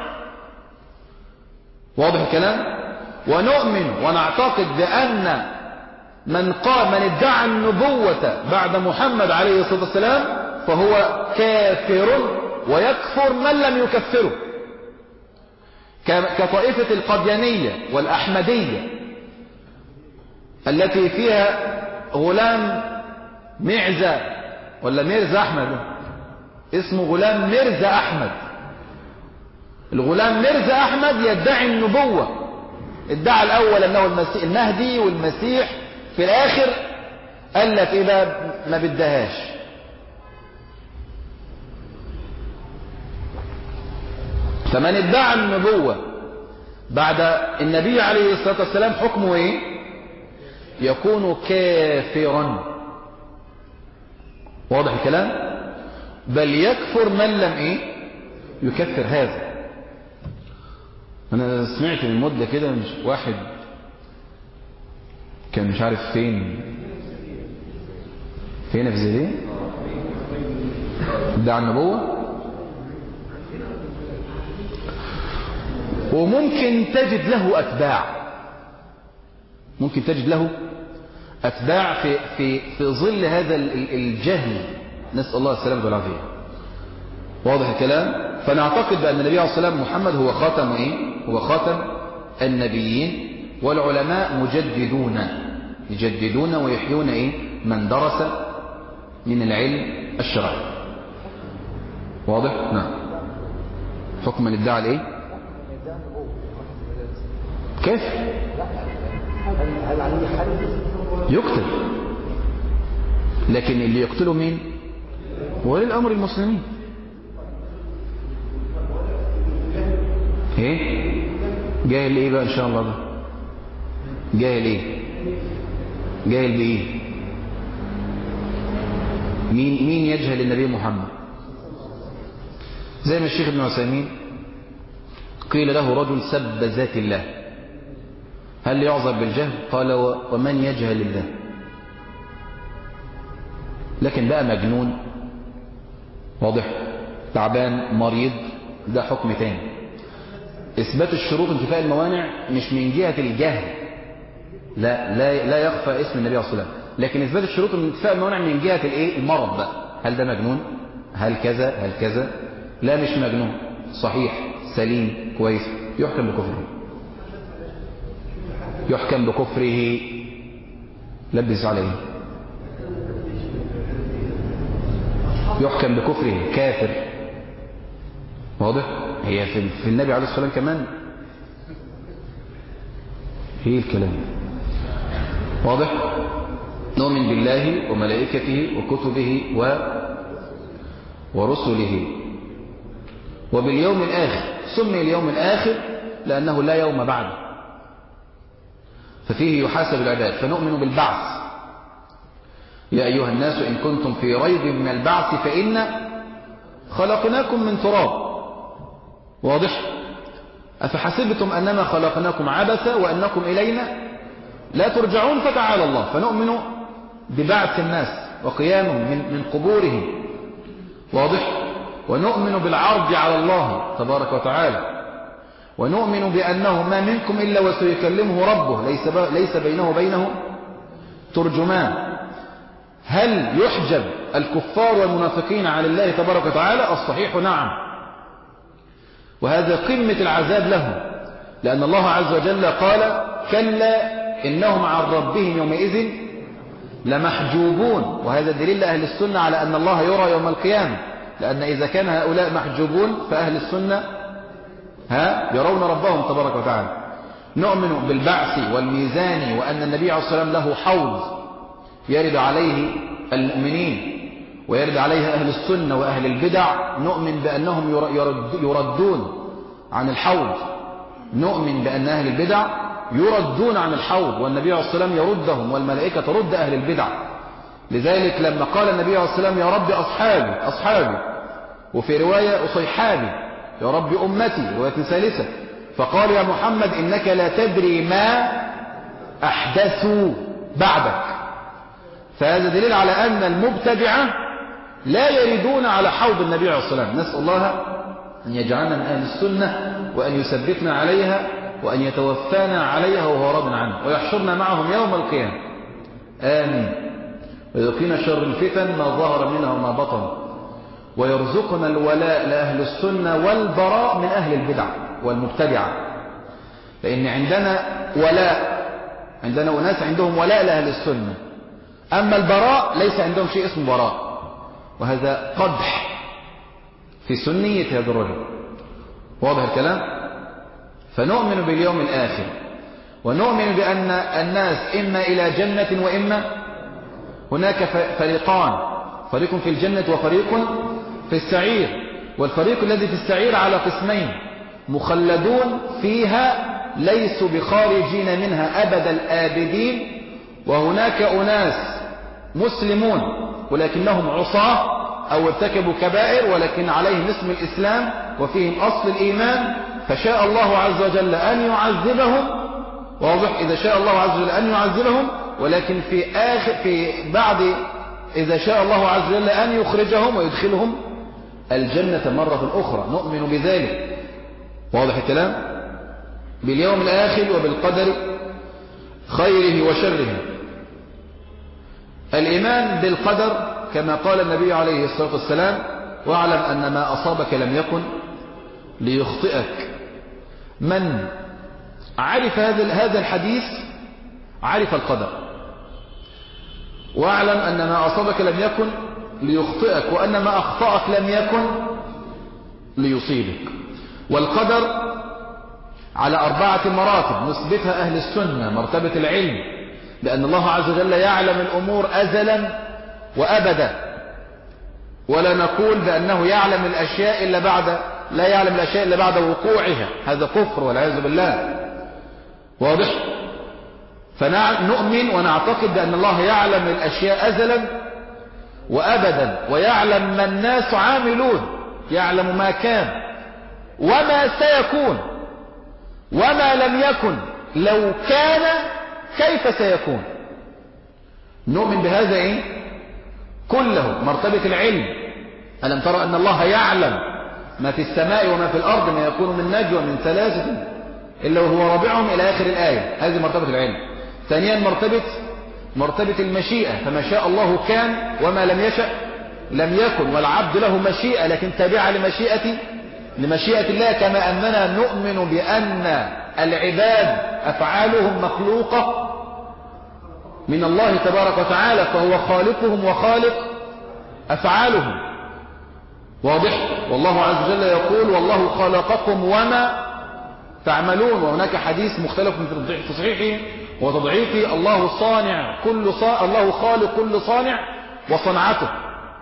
واضح الكلام؟ ونؤمن ونعتقد بأن من ادعى النبوة بعد محمد عليه الصلاة والسلام فهو كافر، ويكفر من لم يكفره، كطائفة القديانية والأحمدية التي فيها غلام معزة ولا ميرزا أحمد، اسمه غلام ميرزا أحمد. الغلام ميرزا أحمد يدعي النبوة، ادعى الأول أنه المهدي والمسيح، في الآخر قال لك إيه بقى؟ ما بدهاش. فمن ادعى النبوة بعد النبي عليه الصلاة والسلام حكمه إيه؟ يكون كافرا. واضح الكلام؟ بل يكفر من لم إيه؟ يكفر هذا. أنا سمعت من مدة كده مش واحد كان مش عارف فين في زيدين ادعى النبوة، وممكن تجد له أتباع في ظل هذا الجهل، نسأل الله السلامة والعافية. واضح الكلام؟ فنعتقد بأن النبي عليه الصلاة والسلام محمد هو خاتم هو خاتم النبيين، والعلماء يجددون ويحيون من درس من العلم الشرعي. واضح؟ نعم. حكم من ادعى كيف يقتل، لكن اللي يقتله مين؟ ولي الأمر المسلمين. جاهل ايه بقى ان شاء الله؟ ده جاهل بايه؟ مين يجهل النبي محمد؟ زي ما الشيخ ابن عثيمين قيل له رجل سب ذات الله، هل يعذر بالجهل؟ قال ومن يجهل الله؟ لكن بقى مجنون، واضح، تعبان، مريض، ده حكم تاني. إثبات الشروط انتفاء الموانع مش من جهة الجهل، لا يخفى اسم النبي عليه الصلاة والسلام، لكن إثبات الشروط انتفاء الموانع من جهة المرض بقى. هل ده مجنون؟ هل كذا؟ لا، مش مجنون، صحيح، سليم، كويس، يحكم بكفره. لبس عليه، يحكم بكفره، كافر. واضح؟ هي في النبي عليه الصلاة والسلام كمان الكلام واضح. نؤمن بالله وملائكته وكتبه ورسله وباليوم الآخر. سمي اليوم الآخر لأنه لا يوم بعده، ففيه يحاسب العباد. فنؤمن بالبعث، يا أيها الناس إن كنتم في ريب من البعث فإنا خلقناكم من تراب. واضح؟ أفحسبتم أنما خلقناكم عبثا وأنكم إلينا لا ترجعون. فتعالى الله. فنؤمن ببعث الناس وقيامهم من قبورهم. واضح؟ ونؤمن بالعرض على الله تبارك وتعالى، ونؤمن بأنه ما منكم إلا وسيكلمه ربه ليس بينه وبينه ترجمان. هل يحجب الكفار والمنافقين عن الله تبارك وتعالى؟ الصحيح نعم، وهذا قمة العذاب لهم، لأن الله عز وجل قال كلا إنهم عن ربهم يومئذ لمحجوبون. وهذا دليل لأهل السنة على أن الله يرى يوم القيامة، لأن إذا كان هؤلاء محجوبون فأهل السنة يرون ربهم تبارك وتعالى. نؤمن بالبعث والميزان، وأن النبي عليه الصلاة والسلام له حوض يرد عليه المؤمنين ويرد عليه أهل السنة وأهل البدع. نؤمن بأنهم يردون عن الحوض، نؤمن بأن أهل البدع يردون عن الحوض، والنبي عليه الصلاة والسلام يردهم، والملائكة ترد أهل البدع. لذلك لما قال النبي عليه الصلاة والسلام يا رب أصحابي، وفي رواية أصيحابي، يا رب أمتي، رواية ثالثة، فقال يا محمد إنك لا تدري ما أحدثوا بعدك. فهذا دليل على أن المبتدعة لا يردون على حوض النبي عليه الصلاة والسلام. نسأل الله أن يجعلنا من أهل السنة، وأن يثبتنا عليها، وأن يتوفانا عليها وهو راض عنه، ويحشرنا معهم يوم القيامة. آمين. ويقينا شر الفتن ما ظهر منها وما بطن، ويرزقنا الولاء لأهل السنة والبراء من أهل البدع والمبتدعة. لأن عندنا ولاء، عندنا أناس عندهم ولاء لأهل السنة، أما البراء ليس عندهم شيء اسمه براء، وهذا قدح في سنية هذا الرجل. واضح الكلام؟ فنؤمن باليوم الآخر، ونؤمن بأن الناس إما إلى جنة وإما هناك فريقان، فريق في الجنة وفريق في السعير. والفريق الذي في السعير على قسمين: مخلدون فيها ليسوا بخارجين منها أبد الآبدين، وهناك أناس مسلمون ولكنهم عصاة أو ارتكبوا كبائر ولكن عليهم اسم الإسلام وفيهم أصل الإيمان، فشاء الله عز وجل أن يعذبهم. واضح؟ إذا شاء الله عز وجل أن يعذبهم، ولكن في بعد إذا شاء الله عز وجل أن يخرجهم ويدخلهم الجنة مرة أخرى. نؤمن بذلك. واضح الكلام؟ باليوم الآخر وبالقدر خيره وشره. الإيمان بالقدر كما قال النبي عليه الصلاة والسلام: واعلم أن ما أصابك لم يكن ليخطئك. من عرف هذا الحديث عرف القدر. واعلم أن ما أصابك لم يكن ليخطئك، وأن ما أخطأك لم يكن ليصيبك. والقدر على 4 مراتب نثبتها أهل السنة: مرتبة العلم، لأن الله عز وجل يعلم الأمور أزلا وأبدا، ولا نقول بأنه يعلم الأشياء إلا لا يعلم الأشياء إلا بعد وقوعها، هذا كفر والعياذ بالله. واضح؟ فنؤمن ونعتقد بأن الله يعلم الأشياء أزلا وأبدا، ويعلم ما الناس عاملون، يعلم ما كان وما سيكون وما لم يكن لو كان كيف سيكون. نؤمن بهذا كله. مرتبة العلم: ألم ترى أن الله يعلم ما في السماء وما في الأرض، ما يكون من نجوى من 3 إلا وهو رابعهم إلى آخر الآية. هذه مرتبة العلم. ثانيا مرتبة المشيئة: فما شاء الله كان وما لم يشأ لم يكن، والعبد له مشيئة لكن تابعة لمشيئة الله. كما أننا نؤمن بأن العباد أفعالهم مخلوقة من الله تبارك وتعالى، فهو خالقهم وخالق أفعالهم. واضح؟ والله عز وجل يقول: والله خلقكم وما تعملون. وهناك حديث مختلف في تصحيحه وتضعيفه: الله خالق كل صانع وصنعته.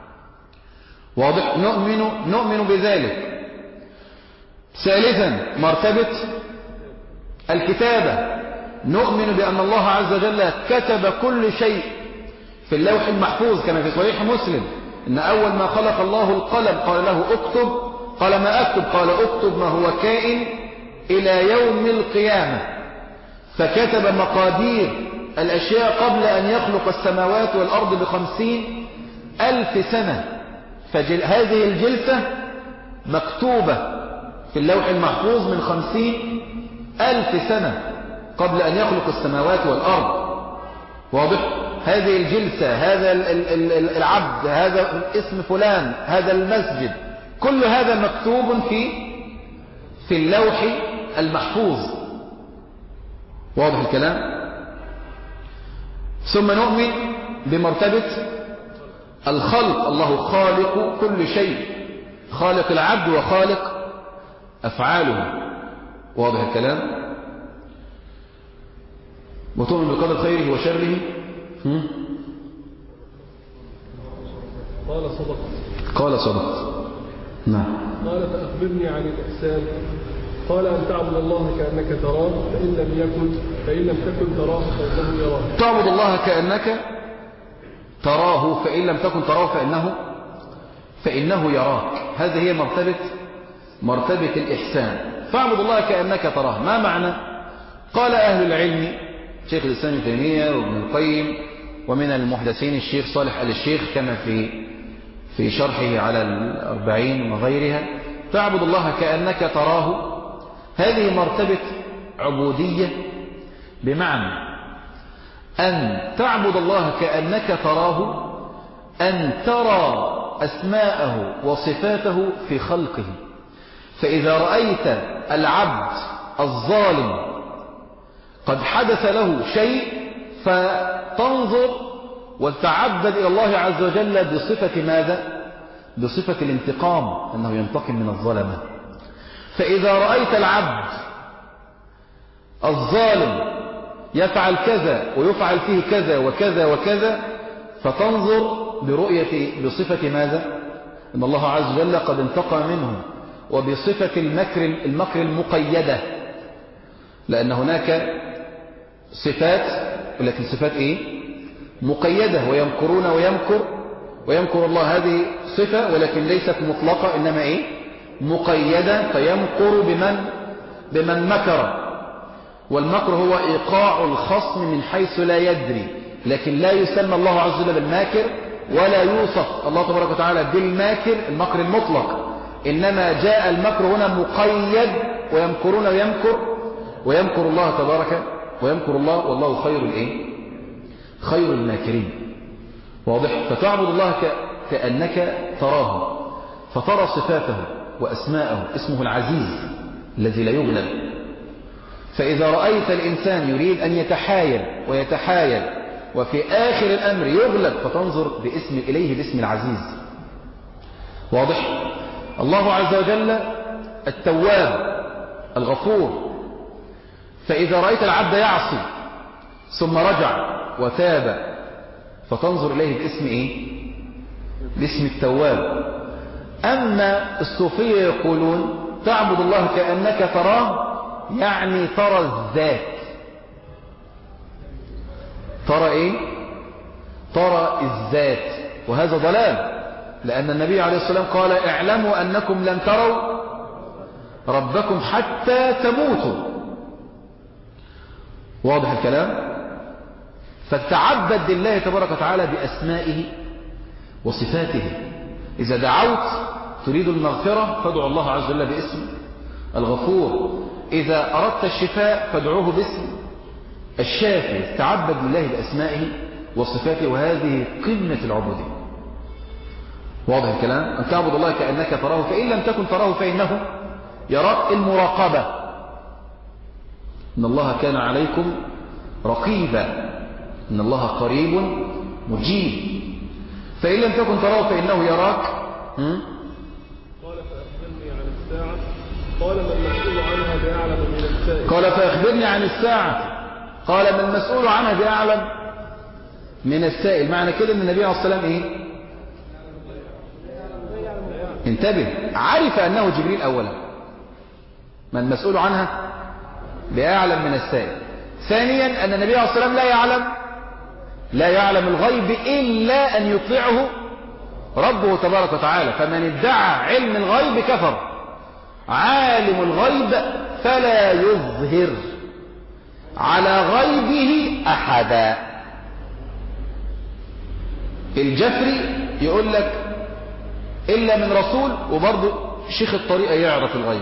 واضح؟ نؤمن بذلك. ثالثا مرتبة الكتابة: نؤمن بأن الله عز وجل كتب كل شيء في اللوح المحفوظ كما في صحيح مسلم إن أول ما خلق الله القلم قال له اكتب، قال ما أكتب؟ قال اكتب ما هو كائن إلى يوم القيامة. فكتب مقادير الأشياء قبل أن يخلق السماوات والأرض ب50,000 سنة. فهذه الجلسة مكتوبة في اللوح المحفوظ من 50,000 سنة قبل أن يخلق السماوات والأرض. واضح؟ هذه الجلسة، هذا العبد، هذا اسم فلان، هذا المسجد، كل هذا مكتوب في اللوح المحفوظ. واضح الكلام؟ ثم نؤمن بمرتبة الخلق. الله خالق كل شيء، خالق العبد وخالق أفعاله. واضح الكلام؟ وتؤمن بقدر خيره وشره. قال صدق. نعم. قال فأخبرني عن الإحسان. قال أن تعبد الله كأنك تراه فإن لم تكن تراه فإنه يراك. تعبد الله كأنك تراه فإن لم تكن تراه فإنه يراك. هذه هي مرتبة الإحسان. فاعبد الله كأنك تراه. ما معنى؟ قال أهل العلم شيخ الإسلام ابن تيمية وابن القيم ومن المحدثين الشيخ صالح آل الشيخ كما في شرحه على 40 وغيرها. تعبد الله كأنك تراه هذه مرتبة عبودية، بمعنى أن تعبد الله كأنك تراه أن ترى أسماءه وصفاته في خلقه. فإذا رأيت العبد الظالم قد حدث له شيء فتنظر وتعبد إلى الله عز وجل بصفة ماذا؟ بصفة الانتقام، أنه ينتقم من الظلمة. فإذا رأيت العبد الظالم يفعل كذا ويفعل فيه كذا وكذا وكذا فتنظر بصفة ماذا؟ إن الله عز وجل قد انتقم منه، وبصفة المكر المقيدة، لأن هناك صفات، ولكن صفات إيه؟ مقيدة. ويمكرون ويمكر الله، هذه صفة ولكن ليست مطلقة، إنما إيه؟ مقيدة. فيمكر بمن مكر، والمكر هو إيقاع الخصم من حيث لا يدري، لكن لا يسمى الله عز وجل بالماكر ولا يوصف الله تبارك وتعالى بالماكر المكر المطلق، إنما جاء المكر هنا مقيد. ويمكرون ويمكر الله تبارك ويمكر الله والله خير الماكرين. واضح؟ فتعبد الله كأنك تراه، فترى صفاته وأسماءه. اسمه العزيز الذي لا يغلب. فإذا رأيت الإنسان يريد أن يتحايل وفي آخر الأمر يغلب فتنظر إليه باسم العزيز. واضح؟ الله عز وجل التواب الغفور. فإذا رأيت العبد يعصي ثم رجع وتاب فتنظر إليه باسم إيه؟ باسم التواب. أما الصوفية يقولون تعبد الله كأنك تراه، يعني ترى الذات. ترى إيه؟ ترى الذات، وهذا ضلال، لأن النبي عليه الصلاة والسلام قال اعلموا أنكم لن تروا ربكم حتى تموتوا. واضح الكلام؟ فتعبد لله تبارك وتعالى بأسمائه وصفاته. إذا دعوت تريد المغفرة فادعو الله عز وجل باسم الغفور. إذا أردت الشفاء فادعوه باسم الشافي. تعبد لله بأسمائه وصفاته، وهذه قمة العبودية. واضح الكلام؟ أن تعبد الله كأنك تراه فإن لم تكن تراه فإنه يراك. المراقبة، إن الله كان عليكم رقيبا، إن الله قريب مجيب. فإن لم تكن تراه فإنه يراك. قال فأخبرني عن الساعة. قال ما المسؤول عنها بأعلم من السائل. قال فأخبرني عن الساعة. قال ما المسؤول عنها بأعلم من السائل. معنى كده أن النبي عليه الصلاة والسلام إيه؟ انتبه، عرف أنه جبريل أولا. ما المسؤول عنها بأعلم من السائل. ثانيا أن النبي عليه الصلاة والسلام لا يعلم الغيب إلا أن يطلعه ربه تبارك وتعالى. فمن ادعى علم الغيب كفر. عالم الغيب فلا يظهر على غيبه أحدا. الجفري يقول لك إلا من رسول، وبرضه شيخ الطريقة يعرف الغيب.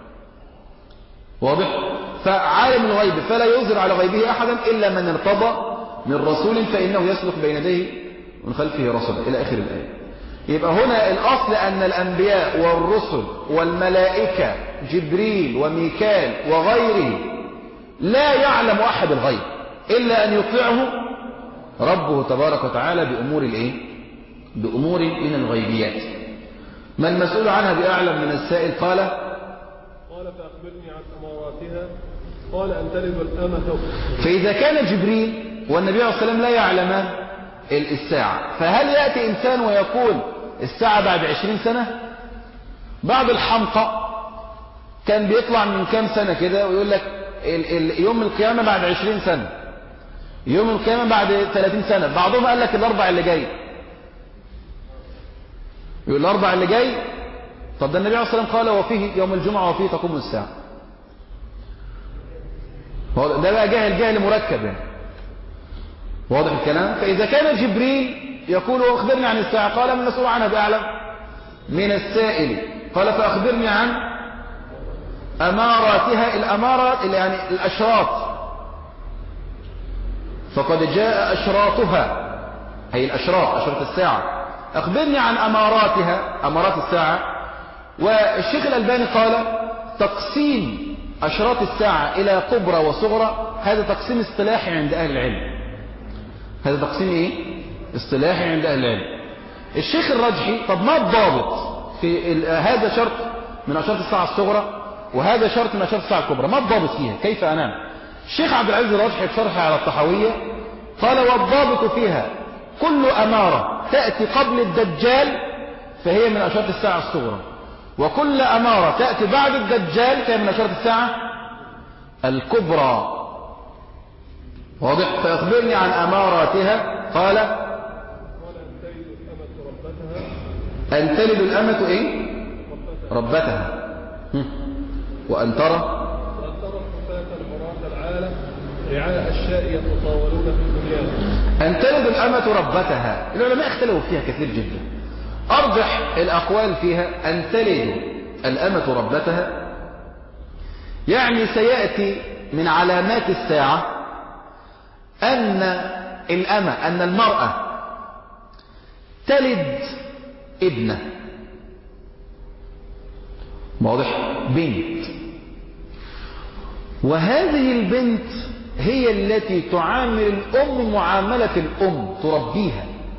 واضح؟ فعالم الغيب فلا يظهر على غيبه أحدا إلا من ارتضى من رسول فإنه يسلك بين يديه ومن خلفه رسلا إلى آخر الآية. يبقى هنا الأصل أن الأنبياء والرسل والملائكة جبريل وميكال وغيره لا يعلم أحد الغيب إلا أن يطلعه ربه تبارك وتعالى بأمور الإيه؟ بأمور من الغيبيات. ما المسؤول عنها بأعلم من السائل؟ قال فأخبرني عن أماراتها قال أن تلد الأمة. فإذا كان جبريل والنبي عليه الصلاة والسلام لا يعلمان الساعة، فهل يأتي إنسان ويقول الساعة بعد 20 سنة؟ بعض الحمقى كان بيطلع من كام سنة كده ويقول لك يوم القيامة بعد 20 سنة، يوم القيامة بعد 30 سنة. بعضهم قال لك الأربع اللي جاي، يقول الأربع اللي جاي. طب ده النبي عليه الصلاة والسلام قال وفيه يوم الجمعة وفيه تقوم الساعة. ده بقى جاهل مركب يعني. واضح الكلام؟ فإذا كان جبريل يقول أخبرني عن الساعة قال من المسؤول عنها بأعلم من السائل. قال فأخبرني عن أماراتها. الأمارات يعني الأشراط، فقد جاء أشراطها أي الأشراط، أشراط الساعة. أخبرني عن أماراتها، أمارات الساعة. والشيخ الألباني قال تقسيم أشراط الساعة إلى كبرى وصغرى هذا تقسيم اصطلاحي عند أهل العلم. هذا تقسيم إيه؟ اصطلاحي عند أهل العلم. الشيخ الرجحي طب ما الضابط في هذا شرط من أشراط الساعة الصغرى وهذا شرط من أشراط الساعة الكبرى، ما الضابط فيها؟ كيف أنام؟ الشيخ عبد العزيز الرجحي في شرحه على الطحاوية قال والضابط فيها كل أمارة تأتي قبل الدجال فهي من أشراط الساعة الصغرى، وكل أمارة تأتي بعد الدجال فهي من أشراط الساعة الكبرى. واضح؟ فأخبرني عن أماراتها. قال أن تلد الأمة إيه؟ ربتها. وأن ترى الحفاة العراة العالم رعاء الشاء يتطاولون في الدنيا. أن تلد الأمة ربتها. العلماء اختلفوا فيها كثير جدا. أرجح الأقوال فيها أن تلد الأمة ربتها، يعني سيأتي من علامات الساعة أن الأمة، أن المرأة تلد ابنة. واضح؟ بنت. وهذه البنت هي التي تعامل الأم معاملة الأم، تربيها.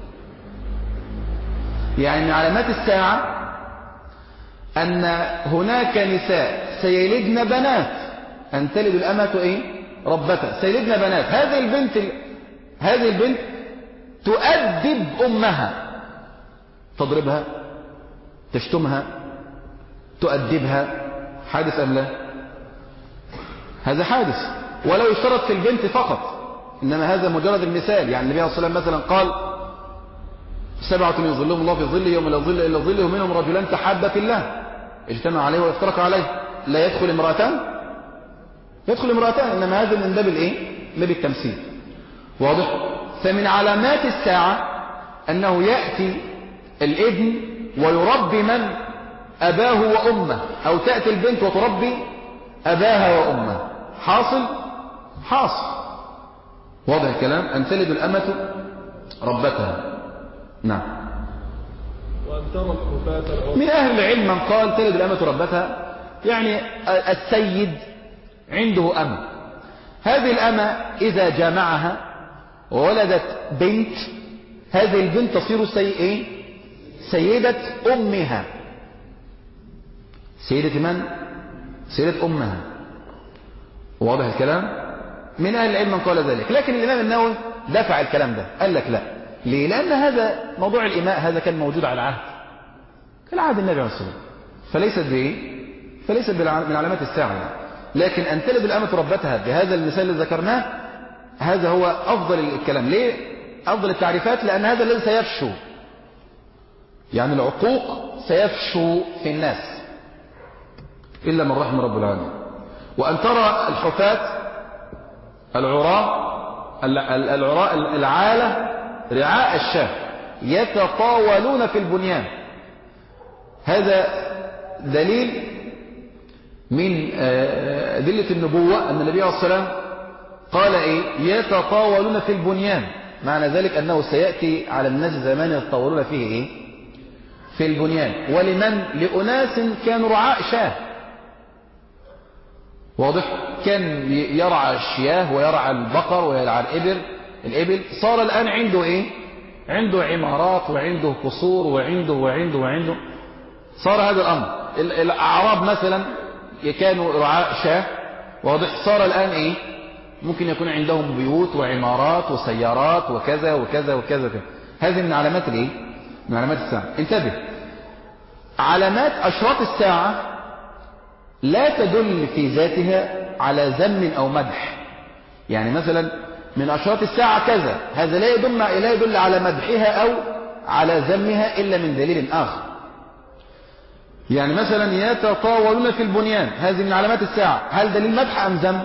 يعني من علامات الساعة أن هناك نساء سيلدن بنات. أن تلد الأمة إيه؟ ربتها. سيلدن بنات. هذه البنت تؤدب أمها، تضربها، تشتمها، تؤدبها. حادث أم لا؟ هذا حادث. ولا يشترط في البنت فقط، إنما هذا مجرد المثال. يعني النبي صلى الله عليه وسلم مثلا قال 7 يظلهم الله في ظله يوم لا ظل إلا ظله، منهم رجلان تحابا في الله اجتمع عليه وافترق عليه. لا يدخل امرأتان، يدخل امرأتان، إنما هذا من باب الإيه؟ باب التمثيل. واضح؟ فمن علامات الساعة أنه يأتي الابن ويربي من؟ أباه وأمه، أو تأتي البنت وتربي أباها وأمه. حاصل. واضح الكلام؟ أن تلد الأمة ربتها. نعم. وأن ترى الحفاة من أهل العلم من قال تلد الأمة ربتها، يعني السيد عنده أمة، هذه الأمة إذا جامعها وولدت بنت، هذه البنت تصير سيدة أمها. سيدة من؟ سيدة أمها. واضح الكلام؟ من أهل العلم من قال ذلك، لكن الإمام النووي دفع الكلام ده، قال لك لا. ليه؟ لأن هذا موضوع الإماء هذا كان موجود على العهد، كان عهد النبي عليه الصلاة والسلام، فليست من علامات الساعة يعني. لكن أن تلد الأمة ربتها بهذا المثال اللي ذكرناه، هذا هو أفضل الكلام. ليه أفضل التعريفات؟ لأن هذا الذي سيفشو، يعني العقوق سيفشو في الناس إلا من رحم رب العالمين. وأن ترى الحفاة العراة العالة رعاء الشاه يتطاولون في البنيان، هذا دليل من أدلة النبوة أن النبي عليه الصلاة والسلام قال إيه؟ يتطاولون في البنيان، معنى ذلك أنه سيأتي على الناس زمان يتطاولون فيه إيه؟ في البنيان. ولمن؟ لأناس كانوا رعاء شاه، واضح؟ كان يرعى الشياه ويرعى البقر ويرعى الإبل، صار الآن عنده إيه؟ عنده عمارات وعنده قصور وعنده صار هذا الأمر. الأعراب مثلا كانوا رعاء شاه، واضح؟ صار الآن إيه؟ ممكن يكون عندهم بيوت وعمارات وسيارات وكذا وكذا وكذا وكذا. هذه من علامات الإيه؟ من علامات الساعة. انتبه، علامات أشراط الساعة لا تدل في ذاتها على ذم أو مدح. يعني مثلا من أشراط الساعة كذا، هذا لا يدل على مدحها أو على ذمها إلا من دليل آخر. يعني مثلا يتطاولون في البنيان، هذه من علامات الساعة، هل دليل مدح أم ذم؟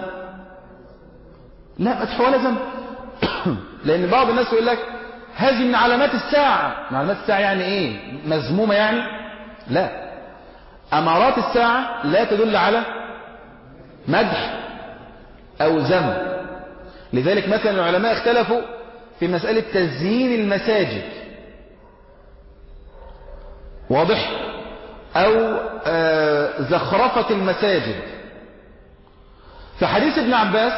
لا مدح ولا ذم. لأن بعض الناس يقول لك هذه من علامات الساعة. من علامات الساعة يعني إيه؟ مذمومة يعني؟ لا، أمارات الساعة لا تدل على مدح أو ذم. لذلك مثلا العلماء اختلفوا في مسألة تزيين المساجد، واضح؟ أو زخرفة المساجد. في حديث ابن عباس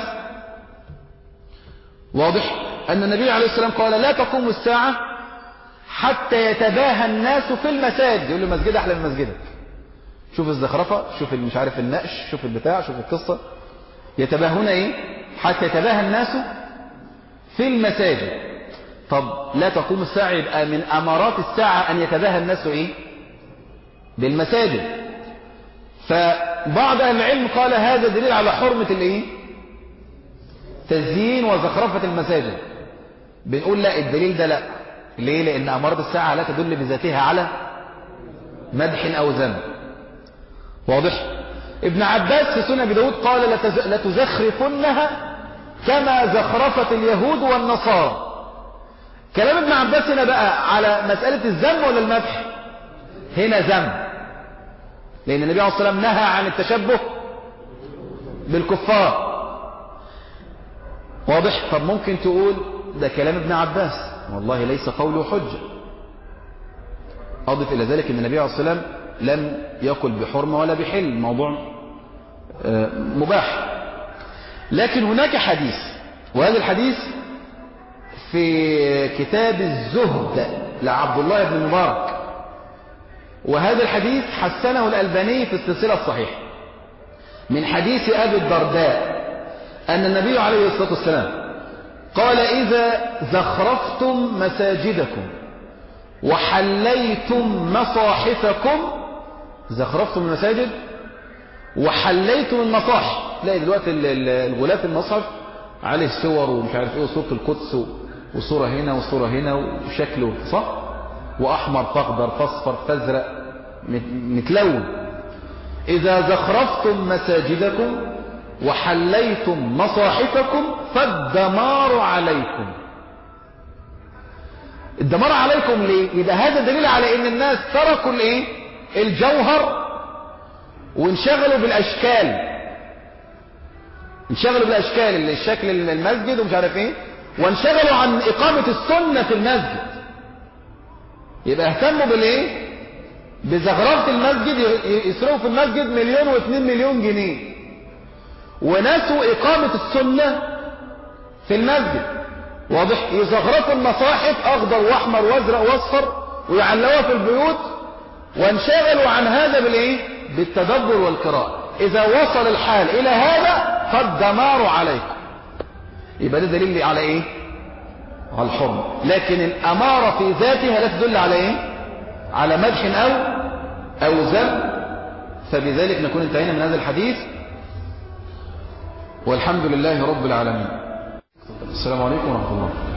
واضح أن النبي عليه السلام قال لا تقوم الساعة حتى يتباهى الناس في المساجد. يقول له مسجد أحلى من مسجدك، شوف الزخرفة، شوف مش عارف النقش، شوف البتاع، شوف القصة. يتباهون إيه؟ حتى يتباهى الناس في المساجد. طب لا تقوم الساعة، يبقى من أمارات الساعة أن يتباهى الناس إيه؟ بالمساجد. فبعض أهل العلم قال هذا دليل على حرمة الإيه؟ تزيين وزخرفة المساجد. بنقول لا، الدليل ده لا. ليه؟ لأن أمارات الساعة لا تدل بذاتها على مدح أو ذم، واضح؟ ابن عباس في سنن أبي داود قال لتزخرفنها كما زخرفت اليهود والنصارى. كلام ابن عباس هنا بقى على مسألة الذم ولا المدح؟ هنا ذم، لأن النبي عليه الصلاة والسلام نهى عن التشبه بالكفار، واضح؟ طب ممكن تقول ده كلام ابن عباس، والله ليس قوله حجة. أضف إلى ذلك أن النبي عليه الصلاة والسلام لم يقل بحرمة ولا بحل، الموضوع مباح. لكن هناك حديث، وهذا الحديث في كتاب الزهد لعبد الله بن مبارك، وهذا الحديث حسنه الألباني في السلسلة الصحيحة، من حديث أبي الدرداء أن النبي عليه الصلاة والسلام قال إذا زخرفتم مساجدكم وحليتم مصاحفكم، زخرفتم المساجد وحليتم المصاحف. لا دلوقتي الغلاف المصحف عليه صور ومش عارف ايه، وصورة القدس وصورة هنا وصورة هنا وشكله صح، وأحمر فأخضر فأصفر فأزرق متلون. إذا زخرفتم مساجدكم وحليتم مصاحفكم فالدمار عليكم. الدمار عليكم ليه؟ يبقى هذا دليل على ان الناس تركوا الايه؟ الجوهر وانشغلوا بالاشكال، انشغلوا بالاشكال، الشكل المسجد ومش عارف ايه، وانشغلوا عن اقامة السنة في المسجد. يبقى اهتموا بالايه؟ بزخرفة المسجد، يسرقوا في المسجد 1 و2 مليون جنيه، ونسوا اقامة السنة في المسجد، واضح؟ يزخرفوا المصاحف اخضر واحمر وازرق واصفر ويعلقوها في البيوت، وانشغلوا عن هذا بالايه؟ بالتدبر والقراءة. اذا وصل الحال الى هذا فالدمار عليكم. يبقى ده دليل على ايه؟ على الحرمة. لكن الامارة في ذاتها لا تدل على ايه؟ على مدح او ذم. فبذلك نكون انتهينا من هذا الحديث. والحمد لله رب العالمين. السلام عليكم ورحمة الله.